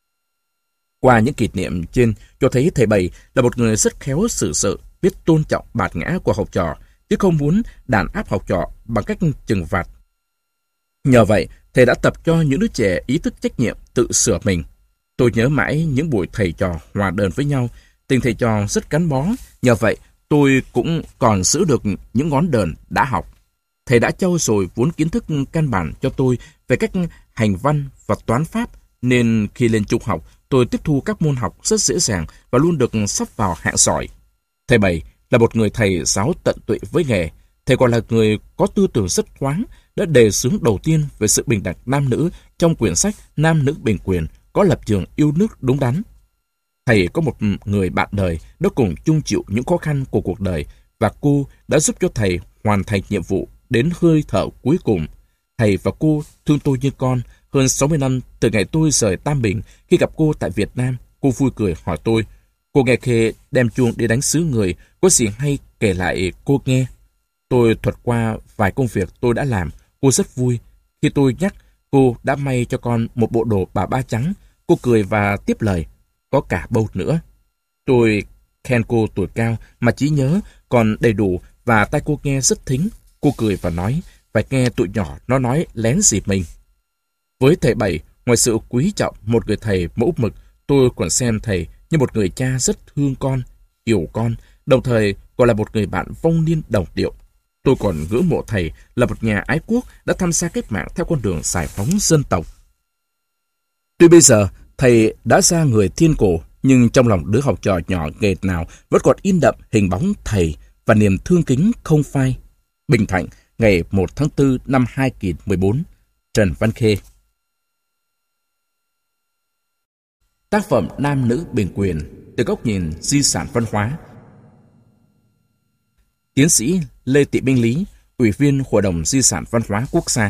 Qua những kỷ niệm trên cho thấy thầy Bảy là một người rất khéo xử sự, biết tôn trọng bản ngã của học trò, chứ không muốn đàn áp học trò bằng cách trừng phạt. Nhờ vậy, thầy đã tập cho những đứa trẻ ý thức trách nhiệm tự sửa mình. Tôi nhớ mãi những buổi thầy trò hòa đờn với nhau, tình thầy trò rất gắn bó. Nhờ vậy, tôi cũng còn giữ được những ngón đờn đã học. Thầy đã trau dồi vốn kiến thức căn bản cho tôi về cách hành văn và toán pháp, nên khi lên trung học, tôi tiếp thu các môn học rất dễ dàng và luôn được sắp vào hạng giỏi. Thầy Bảy là một người thầy giáo tận tụy với nghề. Thầy còn là người có tư tưởng rất thoáng, đã đề xướng đầu tiên về sự bình đẳng nam nữ trong quyển sách Nam nữ bình quyền, có lập trường yêu nước đúng đắn. Thầy có một người bạn đời đã cùng chung chịu những khó khăn của cuộc đời, và cô đã giúp cho thầy hoàn thành nhiệm vụ đến hơi thở cuối cùng. Thầy và cô thương tôi như con. Hơn sáu mươi năm từ ngày tôi rời Tam Bình, khi gặp cô tại Việt Nam, cô vui cười hỏi tôi, cô nghe Khê đem chuông đi đánh xứ người, có gì hay kể lại cô nghe. Tôi thuật qua vài công việc tôi đã làm, cô rất vui. Khi tôi nhắc, cô đã may cho con một bộ đồ bà ba trắng. Cô cười và tiếp lời, có cả bâu nữa. Tôi khen cô tuổi cao mà trí nhớ còn đầy đủ và tai cô nghe rất thính. Cô cười và nói, phải nghe tụi nhỏ nó nói lén gì mình. Với thầy Bảy, ngoài sự quý trọng một người thầy mẫu mực, tôi còn xem thầy như một người cha rất thương con, hiểu con, đồng thời còn là một người bạn vong niên đồng điệu. Tôi còn ngưỡng mộ thầy là một nhà ái quốc đã tham gia cách mạng theo con đường giải phóng dân tộc. Tuy bây giờ thầy đã ra người thiên cổ, nhưng trong lòng đứa học trò nhỏ nghề nào vẫn còn in đậm hình bóng thầy và niềm thương kính không phai. Bình Thạnh, ngày mùng một tháng tư năm hai nghìn không trăm mười bốn. Trần Văn Khê. Tác phẩm nam nữ bình quyền từ góc nhìn di sản văn hóa. Tiến sĩ Lê Thị Minh Lý, Ủy viên Hội đồng Di sản Văn hóa Quốc gia.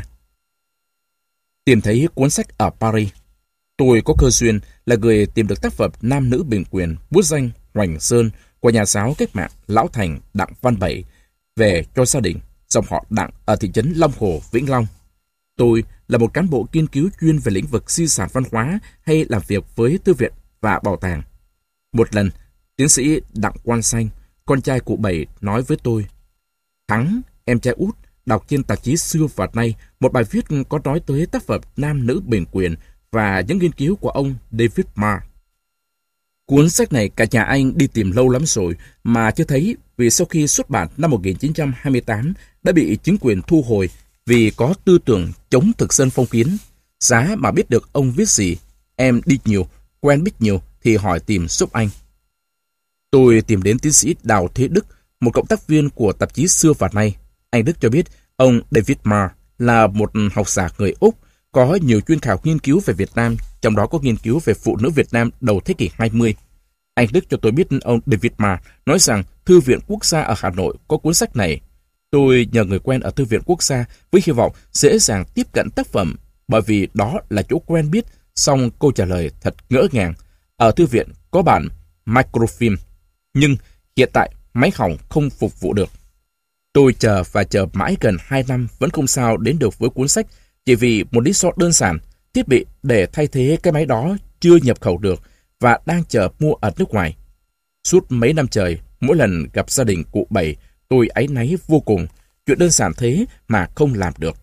Tìm thấy cuốn sách ở Paris. Tôi có cơ duyên là người tìm được tác phẩm nam nữ bình quyền bút danh Hoành Sơn của nhà giáo cách mạng Lão Thành Đặng Văn Bảy về cho gia đình dòng họ Đặng ở thị trấn Long Hồ, Vĩnh Long. Tôi là một cán bộ nghiên cứu chuyên về lĩnh vực di sản văn hóa hay làm việc với thư viện và bảo tàng. Một lần, tiến sĩ Đặng Quang Xanh, con trai cụ Bảy, nói với tôi: Thắng, em trai út, đọc trên tạp chí Xưa và Nay một bài viết có nói tới tác phẩm nam nữ bình quyền và những nghiên cứu của ông David Marr. Cuốn sách này cả nhà anh đi tìm lâu lắm rồi mà chưa thấy, vì sau khi xuất bản năm một nghìn chín trăm hai mươi tám đã bị chính quyền thu hồi vì có tư tưởng chống thực dân phong kiến. Giá mà biết được ông viết gì, em đi nhiều, quen biết nhiều thì hỏi tìm giúp anh. Tôi tìm đến tiến sĩ Đào Thế Đức, một cộng tác viên của tạp chí Xưa và Nay. Anh Đức cho biết ông David Marr là một học giả người Úc, có nhiều chuyên khảo nghiên cứu về Việt Nam, trong đó có nghiên cứu về phụ nữ Việt Nam đầu thế kỷ hai mươi. Anh Đức cho tôi biết ông David Marr nói rằng Thư viện Quốc gia ở Hà Nội có cuốn sách này. Tôi nhờ người quen ở Thư viện Quốc gia với hy vọng dễ dàng tiếp cận tác phẩm, bởi vì đó là chỗ quen biết, song câu trả lời thật ngỡ ngàng. Ở thư viện có bản microfilm, nhưng hiện tại máy hỏng không phục vụ được. Tôi chờ và chờ mãi gần hai năm vẫn không sao đến được với cuốn sách, chỉ vì một lý do đơn giản: thiết bị để thay thế cái máy đó chưa nhập khẩu được và đang chờ mua ở nước ngoài. Suốt mấy năm trời, mỗi lần gặp gia đình cụ Bảy, tôi áy náy vô cùng, chuyện đơn giản thế mà không làm được.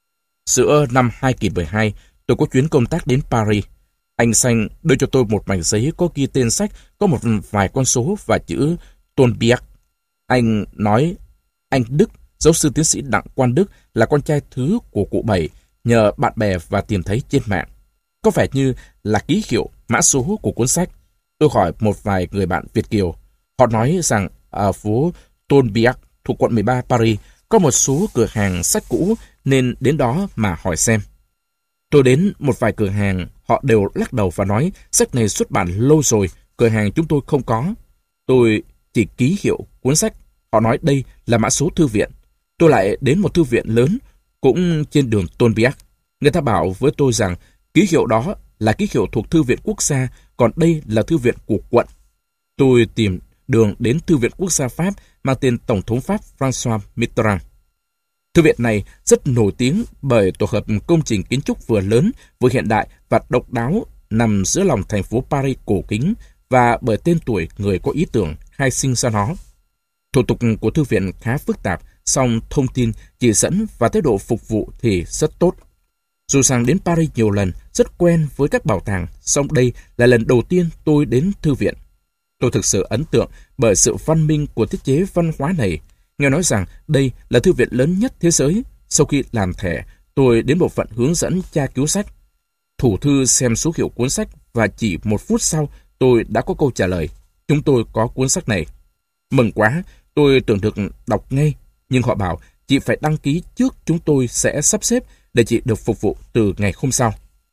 Giữa năm hai nghìn không trăm mười hai, tôi có chuyến công tác đến Paris. Anh Xanh đưa cho tôi một mảnh giấy có ghi tên sách, có một vài con số và chữ Tonbiac. Anh nói anh Đức, giáo sư tiến sĩ Đặng Quang Đức, là con trai thứ của cụ Bảy, nhờ bạn bè và tìm thấy trên mạng. Có vẻ như là ký hiệu, mã số của cuốn sách. Tôi hỏi một vài người bạn Việt kiều. Họ nói rằng ở phố Tonbiac thuộc quận mười ba Paris có một số cửa hàng sách cũ, nên đến đó mà hỏi xem. Tôi đến một vài cửa hàng, họ đều lắc đầu và nói sách này xuất bản lâu rồi, cửa hàng chúng tôi không có. Tôi chỉ ký hiệu cuốn sách. Họ nói đây là mã số thư viện. Tôi lại đến một thư viện lớn, cũng trên đường Tonbiac. Người ta bảo với tôi rằng ký hiệu đó là ký hiệu thuộc Thư viện Quốc gia, còn đây là thư viện của quận. Tôi tìm đường đến Thư viện Quốc gia Pháp mang tên Tổng thống Pháp François Mitterrand. Thư viện này rất nổi tiếng bởi tổ hợp công trình kiến trúc vừa lớn, vừa hiện đại và độc đáo, nằm giữa lòng thành phố Paris cổ kính, và bởi tên tuổi người có ý tưởng khai sinh ra nó. Thủ tục của thư viện khá phức tạp, song thông tin, chỉ dẫn và thái độ phục vụ thì rất tốt. Dù sang đến Paris nhiều lần, rất quen với các bảo tàng, song đây là lần đầu tiên tôi đến thư viện. Tôi thực sự ấn tượng bởi sự văn minh của thiết chế văn hóa này. Nghe nói rằng đây là thư viện lớn nhất thế giới. Sau khi làm thẻ, tôi đến bộ phận hướng dẫn tra cứu sách. Thủ thư xem số hiệu cuốn sách và chỉ một phút sau tôi đã có câu trả lời: chúng tôi có cuốn sách này. Mừng quá, tôi tưởng được đọc ngay, nhưng họ bảo chị phải đăng ký trước, chúng tôi sẽ sắp xếp để chị được phục vụ từ ngày hôm sau.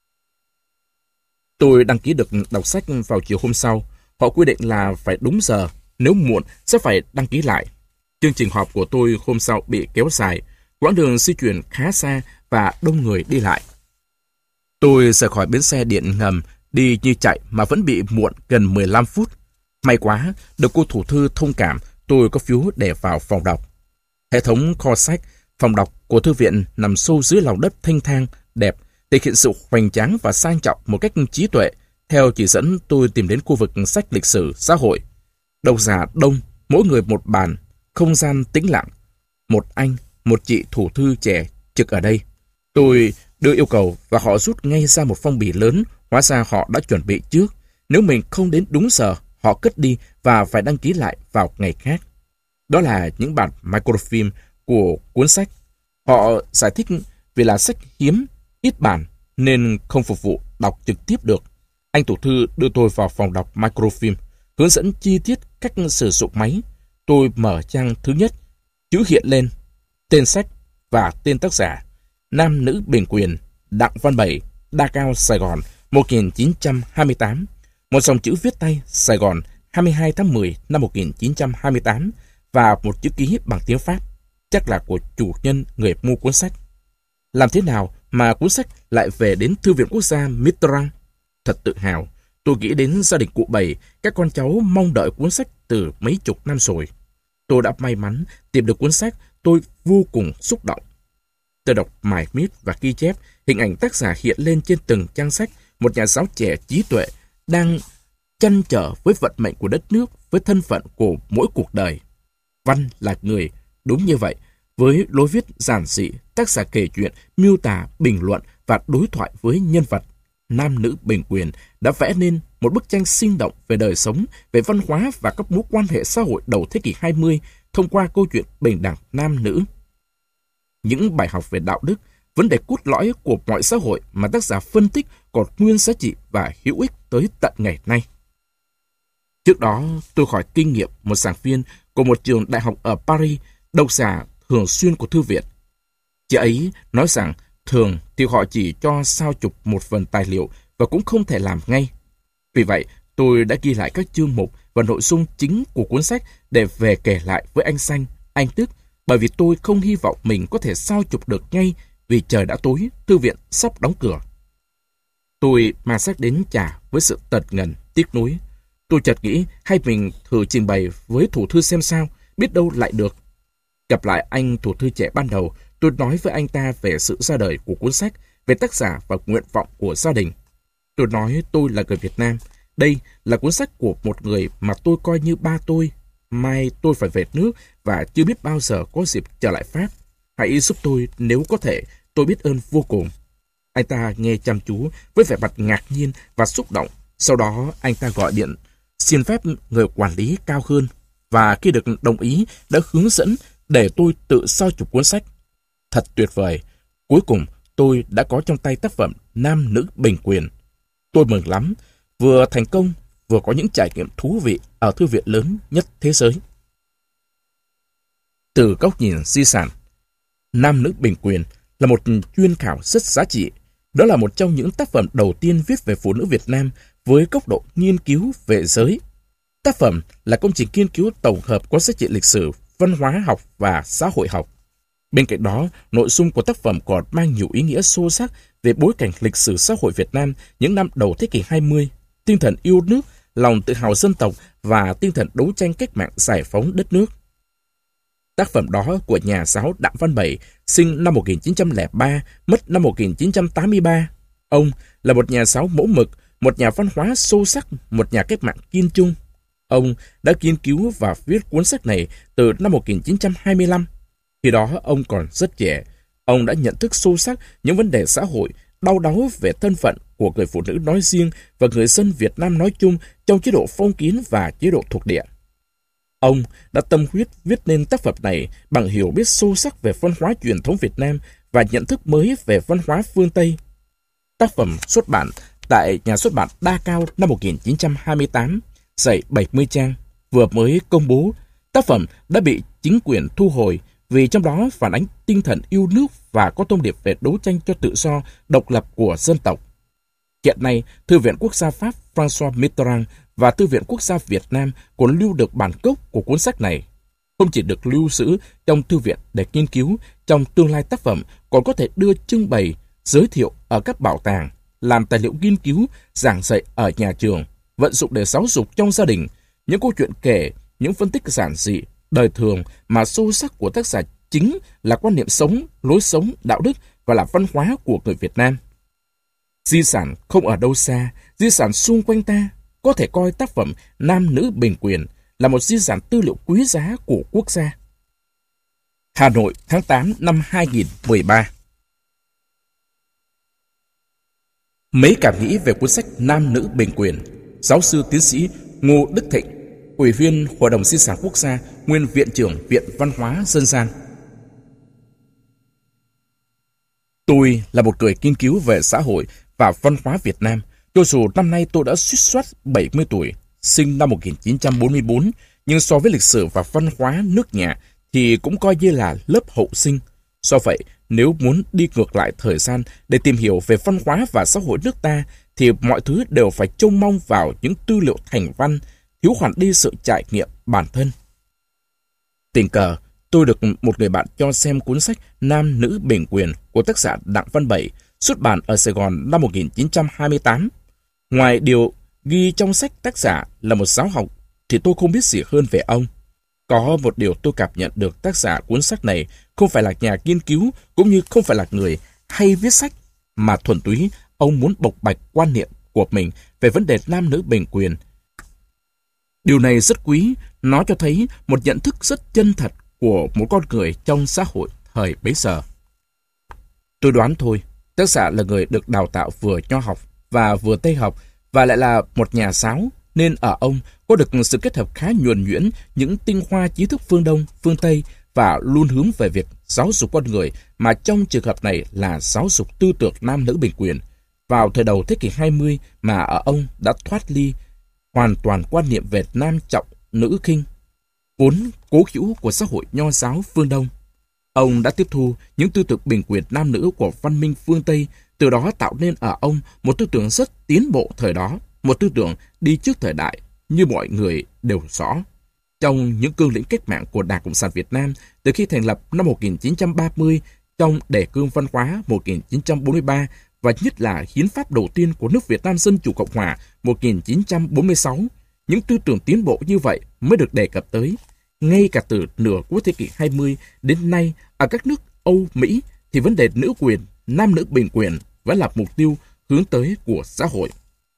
Tôi đăng ký được đọc sách vào chiều hôm sau. Họ quy định là phải đúng giờ, nếu muộn sẽ phải đăng ký lại. Chương trình họp của tôi hôm sau bị kéo dài, quãng đường di chuyển khá xa và đông người đi lại. Tôi rời khỏi bến xe điện ngầm, đi như chạy mà vẫn bị muộn gần mười lăm phút. May quá, được cô thủ thư thông cảm, tôi có phiếu để vào phòng đọc. Hệ thống kho sách, phòng đọc của thư viện nằm sâu dưới lòng đất thanh thang, đẹp, thể hiện sự hoành tráng và sang trọng một cách trí tuệ. Theo chỉ dẫn, tôi tìm đến khu vực sách lịch sử, xã hội. Độc giả đông, mỗi người một bàn, không gian tĩnh lặng. Một anh, một chị thủ thư trẻ trực ở đây. Tôi đưa yêu cầu và họ rút ngay ra một phong bì lớn, hóa ra họ đã chuẩn bị trước. Nếu mình không đến đúng giờ, họ cất đi và phải đăng ký lại vào ngày khác. Đó là những bản microfilm của cuốn sách. Họ giải thích vì là sách hiếm, ít bản nên không phục vụ đọc trực tiếp được. Anh thủ thư đưa tôi vào phòng đọc microfilm, hướng dẫn chi tiết cách sử dụng máy. Tôi mở trang thứ nhất, chữ hiện lên, tên sách và tên tác giả: Nam nữ bình quyền, Đặng Văn Bảy, Đa Cao, Sài Gòn, một nghìn chín trăm hai mươi tám. một dòng chữ viết tay Sài Gòn hai mươi hai tháng mười năm một nghìn chín trăm hai mươi tám và một chữ ký bằng tiếng Pháp, chắc là của chủ nhân người mua cuốn sách. Làm thế nào mà cuốn sách lại về đến Thư viện Quốc gia Mitterrand? Thật tự hào, tôi nghĩ đến gia đình cụ Bảy, các con cháu mong đợi cuốn sách từ mấy chục năm rồi. Tôi đã may mắn tìm được cuốn sách, tôi vô cùng xúc động. Tôi đọc mải miết và ghi chép, hình ảnh tác giả hiện lên trên từng trang sách, một nhà giáo trẻ trí tuệ đang chăn trở với vận mệnh của đất nước, với thân phận của mỗi cuộc đời. Văn là người, đúng như vậy. Với lối viết giản dị, tác giả kể chuyện, miêu tả, bình luận và đối thoại với nhân vật nam nữ bình quyền đã vẽ nên một bức tranh sinh động về đời sống, về văn hóa và các mối quan hệ xã hội đầu thế kỷ hai mươi thông qua câu chuyện bình đẳng nam nữ. Những bài học về đạo đức, vấn đề cốt lõi của mọi xã hội mà tác giả phân tích còn nguyên giá trị và hữu ích tới tận ngày nay. Trước đó, tôi hỏi kinh nghiệm một giảng viên của một trường đại học ở Paris, độc giả thường xuyên của thư viện. Chị ấy nói rằng thường thì họ chỉ cho sao chụp một phần tài liệu và cũng không thể làm ngay. Vì vậy, tôi đã ghi lại các chương mục và nội dung chính của cuốn sách để về kể lại với anh Xanh, anh Tức, bởi vì tôi không hy vọng mình có thể sao chụp được ngay vì trời đã tối, thư viện sắp đóng cửa. Tôi mang sách đến trả với sự tật ngần, tiếc nuối. Tôi chợt nghĩ hay mình thử trình bày với thủ thư xem sao, biết đâu lại được. Gặp lại anh thủ thư trẻ ban đầu, tôi nói với anh ta về sự ra đời của cuốn sách, về tác giả và nguyện vọng của gia đình. Tôi nói tôi là người Việt Nam. Đây là cuốn sách của một người mà tôi coi như ba tôi. Mai tôi phải về nước và chưa biết bao giờ có dịp trở lại Pháp. Hãy giúp tôi nếu có thể, tôi biết ơn vô cùng. Anh ta nghe chăm chú với vẻ mặt ngạc nhiên và xúc động. Sau đó anh ta gọi điện xin phép người quản lý cao hơn và khi được đồng ý đã hướng dẫn để tôi tự sao chụp cuốn sách. Thật tuyệt vời. Cuối cùng tôi đã có trong tay tác phẩm Nam nữ bình quyền. Tôi mừng lắm, vừa thành công vừa có những trải nghiệm thú vị ở thư viện lớn nhất thế giới. Từ góc nhìn di sản, Nam nữ bình quyền là một chuyên khảo rất giá trị. Đó là một trong những tác phẩm đầu tiên viết về phụ nữ Việt Nam với góc độ nghiên cứu về giới. Tác phẩm là công trình nghiên cứu tổng hợp có giá trị lịch sử, văn hóa học và xã hội học. Bên cạnh đó, nội dung của tác phẩm còn mang nhiều ý nghĩa sâu sắc về bối cảnh lịch sử xã hội Việt Nam những năm đầu thế kỷ hai mươi, tinh thần yêu nước, lòng tự hào dân tộc và tinh thần đấu tranh cách mạng giải phóng đất nước. Tác phẩm đó của nhà giáo Đặng Văn Bảy, sinh năm một nghìn chín trăm lẻ ba, mất năm một nghìn chín trăm tám mươi ba. Ông là một nhà giáo mẫu mực, một nhà văn hóa sâu sắc, một nhà cách mạng kiên trung. Ông đã nghiên cứu và viết cuốn sách này từ năm một nghìn chín trăm hai mươi lăm. Khi đó ông còn rất trẻ. Ông đã nhận thức sâu sắc những vấn đề xã hội, đau đáu về thân phận của người phụ nữ nói riêng và người dân Việt Nam nói chung trong chế độ phong kiến và chế độ thuộc địa. Ông đã tâm huyết viết nên tác phẩm này bằng hiểu biết sâu sắc về văn hóa truyền thống Việt Nam và nhận thức mới về văn hóa phương Tây. Tác phẩm xuất bản tại nhà xuất bản Đa Cao năm một nghìn chín trăm hai mươi tám, dày bảy mươi trang, vừa mới công bố. Tác phẩm đã bị chính quyền thu hồi vì trong đó phản ánh tinh thần yêu nước và có thông điệp về đấu tranh cho tự do, độc lập của dân tộc. Hiện nay, Thư viện Quốc gia Pháp François Mitterrand và Thư viện Quốc gia Việt Nam còn lưu được bản gốc của cuốn sách này. Không chỉ được lưu giữ trong thư viện để nghiên cứu, trong tương lai tác phẩm còn có thể đưa trưng bày, giới thiệu ở các bảo tàng, làm tài liệu nghiên cứu, giảng dạy ở nhà trường, vận dụng để giáo dục trong gia đình. Những câu chuyện kể, những phân tích giản dị, đời thường mà sâu sắc của tác giả chính là quan niệm sống, lối sống, đạo đức và là văn hóa của người Việt Nam. Di sản không ở đâu xa, di sản xung quanh ta. Có thể coi tác phẩm Nam nữ bình quyền là một di sản tư liệu quý giá của quốc gia. Hà Nội, tháng tám năm hai nghìn không trăm mười ba. Mấy cảm nghĩ về cuốn sách Nam nữ bình quyền, giáo sư tiến sĩ Ngô Đức Thịnh, Ủy viên Hội đồng Di sản Quốc gia, nguyên Viện trưởng Viện Văn hóa Dân gian. Tôi là một người nghiên cứu về xã hội và văn hóa Việt Nam. Cho dù năm nay tôi đã suýt soát bảy mươi tuổi, sinh năm một nghìn chín trăm bốn mươi bốn, nhưng so với lịch sử và văn hóa nước nhà thì cũng coi như là lớp hậu sinh. Do vậy, nếu muốn đi ngược lại thời gian để tìm hiểu về văn hóa và xã hội nước ta, thì mọi thứ đều phải trông mong vào những tư liệu thành văn, thiếu hẳn đi sự trải nghiệm bản thân. Tình cờ, tôi được một người bạn cho xem cuốn sách Nam Nữ Bình Quyền của tác giả Đặng Văn Bảy, xuất bản ở Sài Gòn năm một nghìn chín trăm hai mươi tám. Ngoài điều ghi trong sách tác giả là một giáo học, thì tôi không biết gì hơn về ông. Có một điều tôi cảm nhận được tác giả cuốn sách này không phải là nhà nghiên cứu, cũng như không phải là người hay viết sách, mà thuần túy ông muốn bộc bạch quan niệm của mình về vấn đề nam nữ bình quyền. Điều này rất quý, nó cho thấy một nhận thức rất chân thật của một con người trong xã hội thời bấy giờ. Tôi đoán thôi, tác giả là người được đào tạo vừa nho học và vừa tây học, và lại là một nhà giáo, nên ở ông có được sự kết hợp khá nhuần nhuyễn những tinh hoa trí thức phương Đông, phương Tây, và luôn hướng về việc giáo dục con người, mà trong trường hợp này là giáo dục tư tưởng nam nữ bình quyền. Vào thời đầu thế kỷ hai mươi mà ở ông đã thoát ly hoàn toàn quan niệm về nam trọng, nữ khinh, vốn cố hữu của xã hội nho giáo phương Đông. Ông đã tiếp thu những tư tưởng bình quyền nam nữ của văn minh phương Tây, từ đó tạo nên ở ông một tư tưởng rất tiến bộ thời đó, một tư tưởng đi trước thời đại, như mọi người đều rõ. Trong những cương lĩnh cách mạng của Đảng Cộng sản Việt Nam từ khi thành lập năm một nghìn chín trăm ba mươi, trong đề cương văn hóa một nghìn chín trăm bốn mươi ba, và nhất là hiến pháp đầu tiên của nước Việt Nam Dân Chủ Cộng Hòa một nghìn chín trăm bốn mươi sáu, những tư tưởng tiến bộ như vậy mới được đề cập tới. Ngay cả từ nửa cuối thế kỷ hai mươi đến nay, ở các nước Âu, Mỹ, thì vấn đề nữ quyền, nam nữ bình quyền vẫn là mục tiêu hướng tới của xã hội.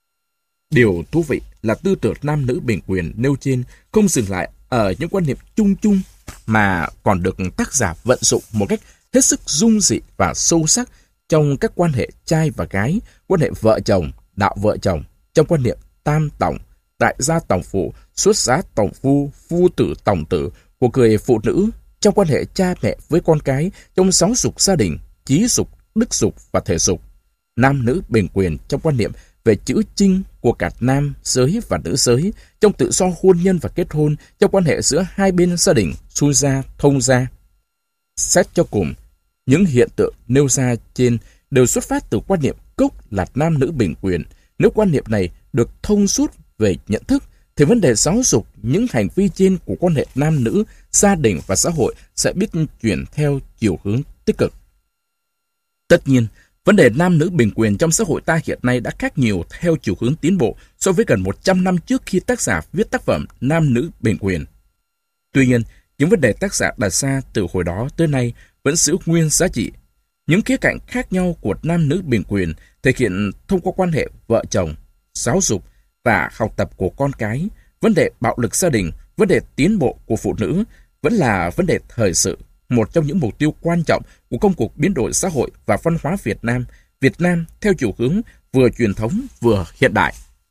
Điều thú vị là tư tưởng nam nữ bình quyền nêu trên không dừng lại ở những quan niệm chung chung, mà còn được tác giả vận dụng một cách hết sức dung dị và sâu sắc trong các quan hệ trai và gái, quan hệ vợ chồng, đạo vợ chồng, trong quan niệm tam tổng, đại gia tổng phụ, xuất giá tổng phu, phu tử tổng tử của người phụ nữ, trong quan hệ cha mẹ với con cái, trong giáo dục gia đình, trí dục, đức dục và thể dục. Nam nữ bình quyền trong quan niệm về chữ chinh của cả nam giới và nữ giới, trong tự do hôn nhân và kết hôn, trong quan hệ giữa hai bên gia đình, xuôi gia, thông gia. Xét cho cùng, những hiện tượng nêu ra trên đều xuất phát từ quan niệm gốc là nam nữ bình quyền. Nếu quan niệm này được thông suốt về nhận thức, thì vấn đề giáo dục những hành vi trên của quan hệ nam nữ, gia đình và xã hội sẽ biết chuyển theo chiều hướng tích cực. Tất nhiên, vấn đề nam nữ bình quyền trong xã hội ta hiện nay đã khác nhiều theo chiều hướng tiến bộ so với gần một trăm năm trước khi tác giả viết tác phẩm Nam nữ bình quyền. Tuy nhiên, những vấn đề tác giả đặt ra từ hồi đó tới nay vẫn giữ nguyên giá trị. Những khía cạnh khác nhau của nam nữ bình quyền thể hiện thông qua quan hệ vợ chồng, giáo dục và học tập của con cái, vấn đề bạo lực gia đình, vấn đề tiến bộ của phụ nữ vẫn là vấn đề thời sự, một trong những mục tiêu quan trọng của công cuộc biến đổi xã hội và văn hóa Việt Nam, Việt Nam theo chiều hướng vừa truyền thống vừa hiện đại.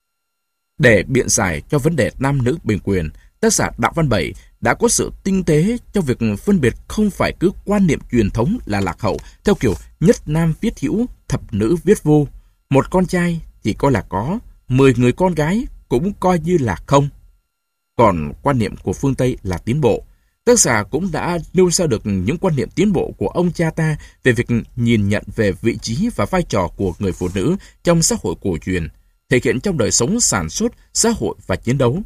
Để biện giải cho vấn đề nam nữ bình quyền, tác giả Đặng Văn Bảy đã có sự tinh tế trong việc phân biệt không phải cứ quan niệm truyền thống là lạc hậu theo kiểu nhất nam viết hữu, thập nữ viết vô. Một con trai chỉ coi là có, mười người con gái cũng coi như là không. Còn quan niệm của phương Tây là tiến bộ. Tác giả cũng đã nêu ra được những quan niệm tiến bộ của ông cha ta về việc nhìn nhận về vị trí và vai trò của người phụ nữ trong xã hội cổ truyền, thể hiện trong đời sống sản xuất, xã hội và chiến đấu.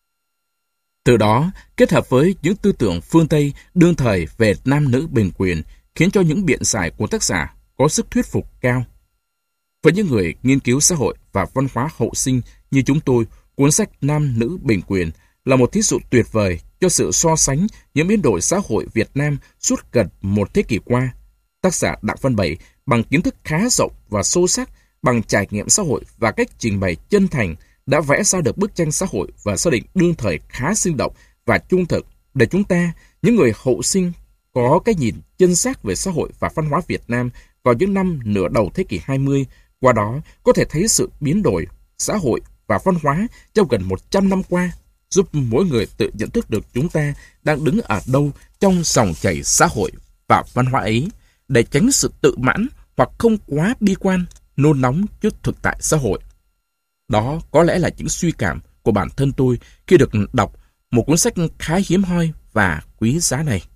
Từ đó, kết hợp với những tư tưởng phương Tây đương thời về nam nữ bình quyền, khiến cho những biện giải của tác giả có sức thuyết phục cao. Với những người nghiên cứu xã hội và văn hóa hậu sinh như chúng tôi, cuốn sách Nam nữ bình quyền là một thí dụ tuyệt vời cho sự so sánh những biến đổi xã hội Việt Nam suốt gần một thế kỷ qua. Tác giả Đặng Văn Bảy bằng kiến thức khá rộng và sâu sắc, bằng trải nghiệm xã hội và cách trình bày chân thành đã vẽ ra được bức tranh xã hội và gia đình đương thời khá sinh động và trung thực để chúng ta, những người hậu sinh, có cái nhìn chân xác về xã hội và văn hóa Việt Nam vào những năm nửa đầu thế kỷ hai mươi, qua đó có thể thấy sự biến đổi xã hội và văn hóa trong gần một trăm năm qua, giúp mỗi người tự nhận thức được chúng ta đang đứng ở đâu trong dòng chảy xã hội và văn hóa ấy, để tránh sự tự mãn hoặc không quá bi quan, nôn nóng trước thực tại xã hội. Đó có lẽ là những suy cảm của bản thân tôi khi được đọc một cuốn sách khá hiếm hoi và quý giá này.